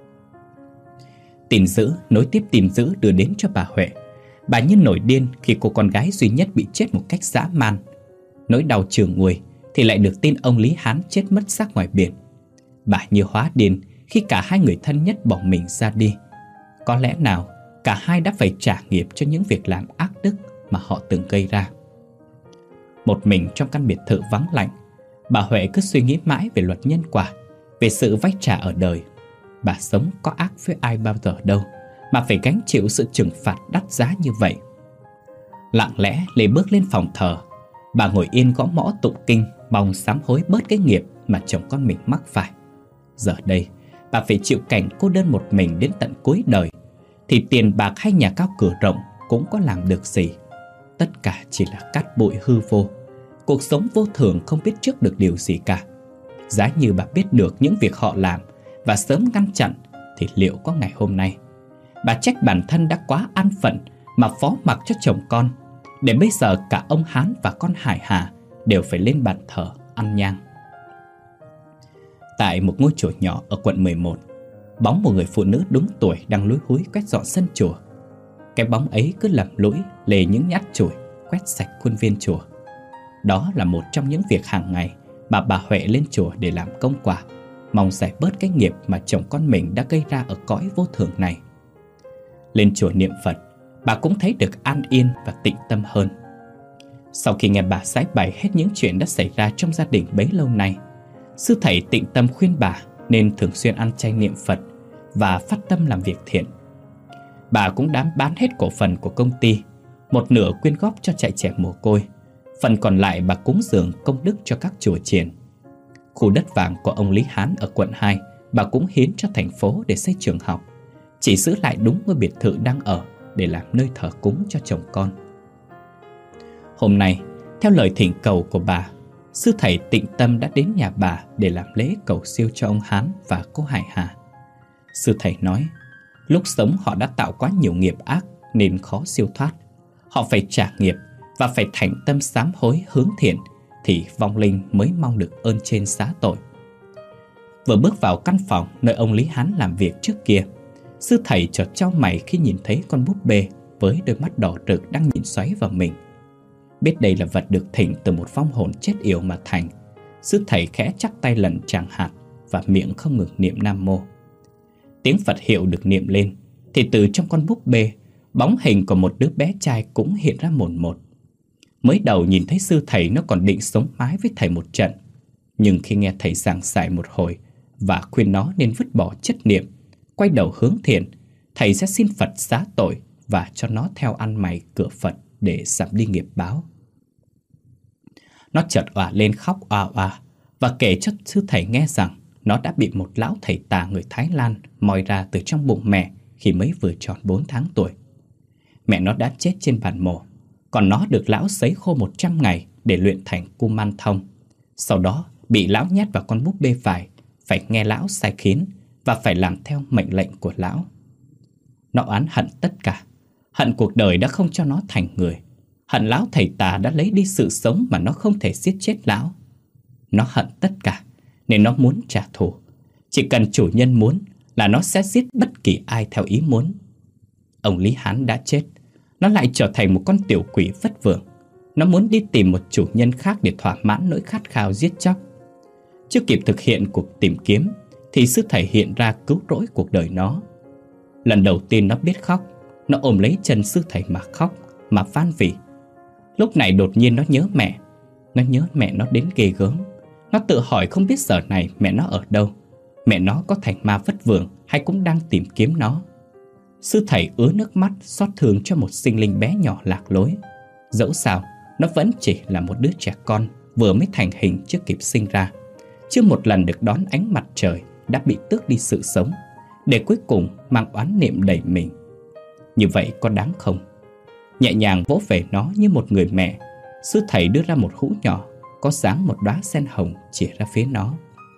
Tin dữ nối tiếp tin dữ đưa đến cho bà Huệ. Bà như nổi điên khi cô con gái duy nhất bị chết một cách dã man. Nỗi đau trường nguôi thì lại được tin ông Lý Hán chết mất xác ngoài biển. Bà như hóa điên khi cả hai người thân nhất bỏ mình ra đi. Có lẽ nào cả hai đã phải trả nghiệp cho những việc làm ác đức mà họ từng gây ra. Một mình trong căn biệt thự vắng lạnh, bà Huệ cứ suy nghĩ mãi về luật nhân quả, về sự vay trả ở đời. Bà sống có ác với ai bao giờ đâu mà phải gánh chịu sự trừng phạt đắt giá như vậy. Lặng lẽ Lê bước lên phòng thờ. Bà ngồi yên gõ mõ tụng kinh, mong sám hối bớt cái nghiệp mà chồng con mình mắc phải. Giờ đây bà phải chịu cảnh cô đơn một mình đến tận cuối đời, thì tiền bạc hay nhà cao cửa rộng cũng có làm được gì. Tất cả chỉ là cát bụi hư vô. Cuộc sống vô thường không biết trước được điều gì cả. Giá như bà biết được những việc họ làm và sớm ngăn chặn, thì liệu có ngày hôm nay? Bà trách bản thân đã quá an phận mà phó mặc cho chồng con, để bây giờ cả ông Hán và con Hải Hà đều phải lên bàn thờ ăn nhang. Tại một ngôi chùa nhỏ ở quận mười một, bóng một người phụ nữ đúng tuổi đang lúi húi quét dọn sân chùa. Cái bóng ấy cứ lầm lũi lề những nhát chổi quét sạch khuôn viên chùa. Đó là một trong những việc hàng ngày mà bà Huệ lên chùa để làm công quả, mong giải bớt cái nghiệp mà chồng con mình đã gây ra ở cõi vô thường này. Lên chùa niệm Phật, bà cũng thấy được an yên và tĩnh tâm hơn. Sau khi nghe bà giải bày hết những chuyện đã xảy ra trong gia đình bấy lâu nay, sư thầy tịnh tâm khuyên bà nên thường xuyên ăn chay niệm Phật và phát tâm làm việc thiện. Bà cũng đã bán hết cổ phần của công ty, một nửa quyên góp cho trại trẻ mồ côi, phần còn lại bà cúng dường công đức cho các chùa chiền. Khu đất vàng của ông Lý Hán ở quận hai bà cũng hiến cho thành phố để xây trường học, chỉ giữ lại đúng ngôi biệt thự đang ở để làm nơi thờ cúng cho chồng con. Hôm nay, theo lời thỉnh cầu của bà, sư thầy tịnh tâm đã đến nhà bà để làm lễ cầu siêu cho ông Hán và cô Hải Hà. Sư thầy nói, lúc sống họ đã tạo quá nhiều nghiệp ác nên khó siêu thoát. Họ phải trả nghiệp và phải thành tâm sám hối hướng thiện thì vong linh mới mong được ơn trên xá tội. Vừa bước vào căn phòng nơi ông Lý Hán làm việc trước kia, sư thầy chợt chau mày khi nhìn thấy con búp bê với đôi mắt đỏ rực đang nhìn xoáy vào mình. Biết đây là vật được thỉnh từ một vong hồn chết yểu mà thành, sư thầy khẽ chắp tay lần tràng hạt và miệng không ngừng niệm Nam Mô. Tiếng Phật hiệu được niệm lên thì từ trong con búp bê, bóng hình của một đứa bé trai cũng hiện ra mồn một. Mới đầu nhìn thấy sư thầy nó còn định sống mái với thầy một trận, nhưng khi nghe thầy giảng giải một hồi và khuyên nó nên vứt bỏ chất niệm, quay đầu hướng thiện, thầy sẽ xin Phật xá tội và cho nó theo ăn mày cửa Phật để giảm đi nghiệp báo. Nó chợt òa lên khóc oa oa và kể cho sư thầy nghe rằng nó đã bị một lão thầy tà người Thái Lan moi ra từ trong bụng mẹ khi mới vừa tròn bốn tháng tuổi. Mẹ nó đã chết trên bàn mổ, còn nó được lão sấy khô một trăm ngày để luyện thành Kuman Thông. Sau đó bị lão nhét vào con búp bê vải, phải nghe lão sai khiến và phải làm theo mệnh lệnh của lão. Nó oán hận tất cả, hận cuộc đời đã không cho nó thành người, hận lão thầy tà đã lấy đi sự sống mà nó không thể giết chết lão. Nó hận tất cả nên nó muốn trả thù. Chỉ cần chủ nhân muốn là nó sẽ giết bất kỳ ai theo ý muốn. Ông Lý Hán đã chết, nó lại trở thành một con tiểu quỷ vất vưởng. Nó muốn đi tìm một chủ nhân khác để thỏa mãn nỗi khát khao giết chóc. Chưa kịp thực hiện cuộc tìm kiếm thì sư thầy hiện ra cứu rỗi cuộc đời nó. Lần đầu tiên nó biết khóc, nó ôm lấy chân sư thầy mà khóc, mà van vỉ. Lúc này đột nhiên nó nhớ mẹ. Nó nhớ mẹ nó đến ghê gớm. Nó tự hỏi không biết giờ này mẹ nó ở đâu. Mẹ nó có thành ma vất vưởng hay cũng đang tìm kiếm nó. Sư thầy ứa nước mắt xót thương cho một sinh linh bé nhỏ lạc lối. Dẫu sao, nó vẫn chỉ là một đứa trẻ con vừa mới thành hình chưa kịp sinh ra, chưa một lần được đón ánh mặt trời đã bị tước đi sự sống, để cuối cùng mang oán niệm đầy mình. Như vậy có đáng không? Nhẹ nhàng vỗ về nó như một người mẹ, sư thầy đưa ra một hũ nhỏ có dáng một đóa sen hồng chỉ ra phía nó.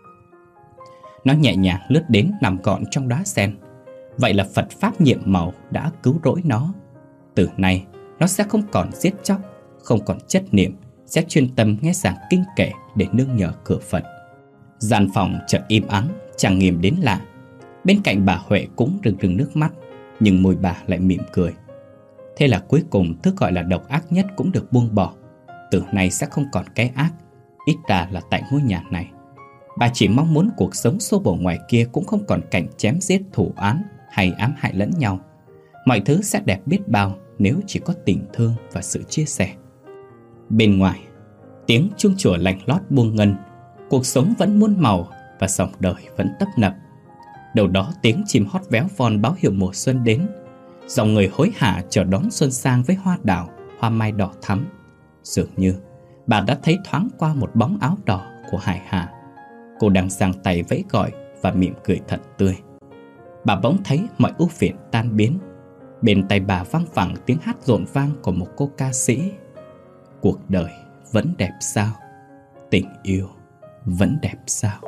Nó nhẹ nhàng lướt đến nằm gọn trong đóa sen. Vậy là Phật Pháp nhiệm màu đã cứu rỗi nó. Từ nay nó sẽ không còn giết chóc, không còn chất niệm, sẽ chuyên tâm nghe giảng kinh kệ để nương nhờ cửa Phật. Gian phòng chợt im ắng, chẳng nghiệm đến lạ. Bên cạnh bà Huệ cũng rưng rưng nước mắt, nhưng môi bà lại mỉm cười. Thế là cuối cùng thứ gọi là độc ác nhất cũng được buông bỏ. Từ nay sẽ không còn cái ác, ít ra là tại ngôi nhà này. Bà chỉ mong muốn cuộc sống xô bồ ngoài kia cũng không còn cảnh chém giết thù oán hay ám hại lẫn nhau. Mọi thứ sẽ đẹp biết bao nếu chỉ có tình thương và sự chia sẻ. Bên ngoài, tiếng chuông chùa lạnh lót buông ngân. Cuộc sống vẫn muôn màu và dòng đời vẫn tấp nập. Đầu đó tiếng chim hót véo von báo hiệu mùa xuân đến. Dòng người hối hả chờ đón xuân sang với hoa đào, hoa mai đỏ thắm. Dường như bà đã thấy thoáng qua một bóng áo đỏ của Hải Hà. Cô đang giang tay vẫy gọi và mỉm cười thật tươi. Bà bỗng thấy mọi ưu phiền tan biến. Bên tai bà vang vẳng tiếng hát rộn vang của một cô ca sĩ. Cuộc đời vẫn đẹp sao? Tình yêu vẫn đẹp sao?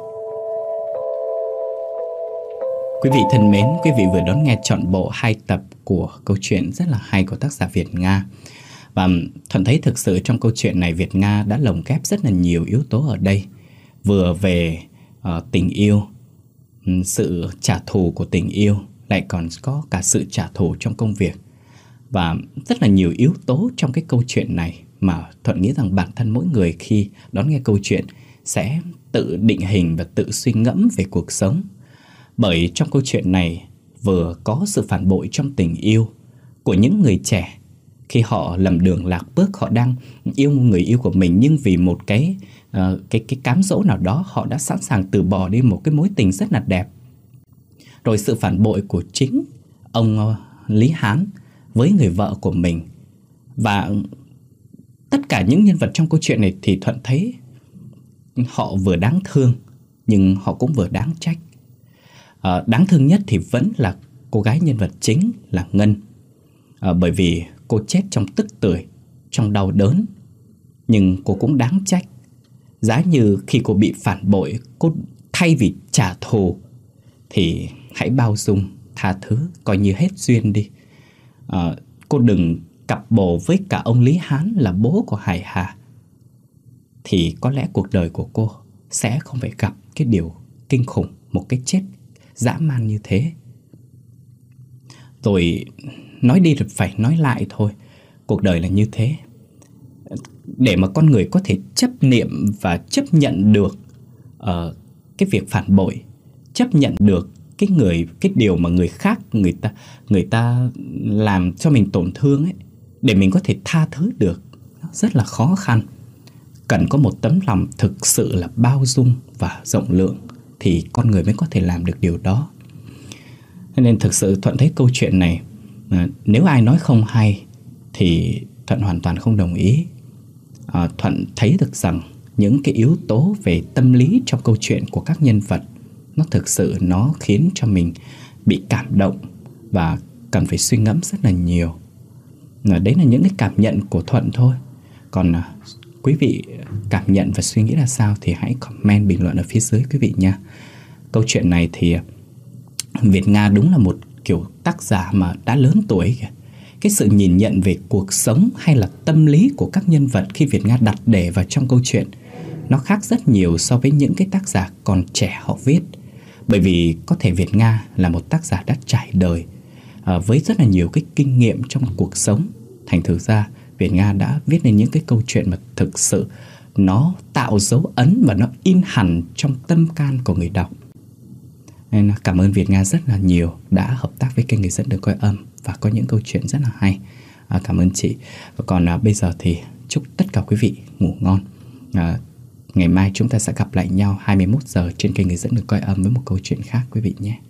Quý vị thân mến, quý vị vừa đón nghe trọn bộ hai tập của câu chuyện rất là hay của tác giả Việt Nga. Và Thuận thấy thực sự trong câu chuyện này Việt Nga đã lồng ghép rất là nhiều yếu tố ở đây. Vừa về uh, tình yêu, sự trả thù của tình yêu, lại còn có cả sự trả thù trong công việc. Và rất là nhiều yếu tố trong cái câu chuyện này mà Thuận nghĩ rằng bản thân mỗi người khi đón nghe câu chuyện sẽ tự định hình và tự suy ngẫm về cuộc sống. Bởi trong câu chuyện này vừa có sự phản bội trong tình yêu của những người trẻ. Khi họ lầm đường lạc bước, họ đang yêu người yêu của mình, nhưng vì một cái, uh, cái, cái cám dỗ nào đó, họ đã sẵn sàng từ bỏ đi một cái mối tình rất là đẹp. Rồi sự phản bội của chính ông uh, Lý Hán với người vợ của mình. Và tất cả những nhân vật trong câu chuyện này thì Thuận thấy họ vừa đáng thương nhưng họ cũng vừa đáng trách. À, đáng thương nhất thì vẫn là cô gái nhân vật chính là Ngân. à, Bởi vì cô chết trong tức tưởi, trong đau đớn. Nhưng cô cũng đáng trách. Giá như khi cô bị phản bội, cô thay vì trả thù thì hãy bao dung, tha thứ, coi như hết duyên đi. à, Cô đừng cặp bồ với cả ông Lý Hán là bố của Hải Hà, thì có lẽ cuộc đời của cô sẽ không phải gặp cái điều kinh khủng, một cái chết dã man như thế. Rồi nói đi rồi phải nói lại thôi. Cuộc đời là như thế. Để mà con người có thể chấp niệm và chấp nhận được uh, cái việc phản bội, chấp nhận được cái người cái điều mà người khác người ta người ta làm cho mình tổn thương ấy, để mình có thể tha thứ được, nó rất là khó khăn. Cần có một tấm lòng thực sự là bao dung và rộng lượng thì con người mới có thể làm được điều đó. Nên thực sự Thuận thấy câu chuyện này, à, nếu ai nói không hay thì Thuận hoàn toàn không đồng ý. à, Thuận thấy được rằng những cái yếu tố về tâm lý trong câu chuyện của các nhân vật, nó thực sự nó khiến cho mình bị cảm động và cần phải suy ngẫm rất là nhiều. à, Đấy là những cái cảm nhận của Thuận thôi. Còn à, quý vị cảm nhận và suy nghĩ là sao thì hãy comment bình luận ở phía dưới quý vị nha. Câu chuyện này thì Việt Nga đúng là một kiểu tác giả mà đã lớn tuổi kìa. Cái sự nhìn nhận về cuộc sống hay là tâm lý của các nhân vật khi Việt Nga đặt để vào trong câu chuyện, nó khác rất nhiều so với những cái tác giả còn trẻ họ viết. Bởi vì có thể Việt Nga là một tác giả đã trải đời, à, với rất là nhiều cái kinh nghiệm trong cuộc sống. Thành thử ra Việt Nga đã viết nên những cái câu chuyện mà thực sự nó tạo dấu ấn và nó in hẳn trong tâm can của người đọc. Nên cảm ơn Việt Nga rất là nhiều đã hợp tác với kênh Người Dẫn Đường Coi Âm và có những câu chuyện rất là hay. à, Cảm ơn chị. Và còn à, bây giờ thì chúc tất cả quý vị ngủ ngon. à, Ngày mai chúng ta sẽ gặp lại nhau hai mươi mốt giờ trên kênh Người Dẫn Đường Coi Âm với một câu chuyện khác quý vị nhé.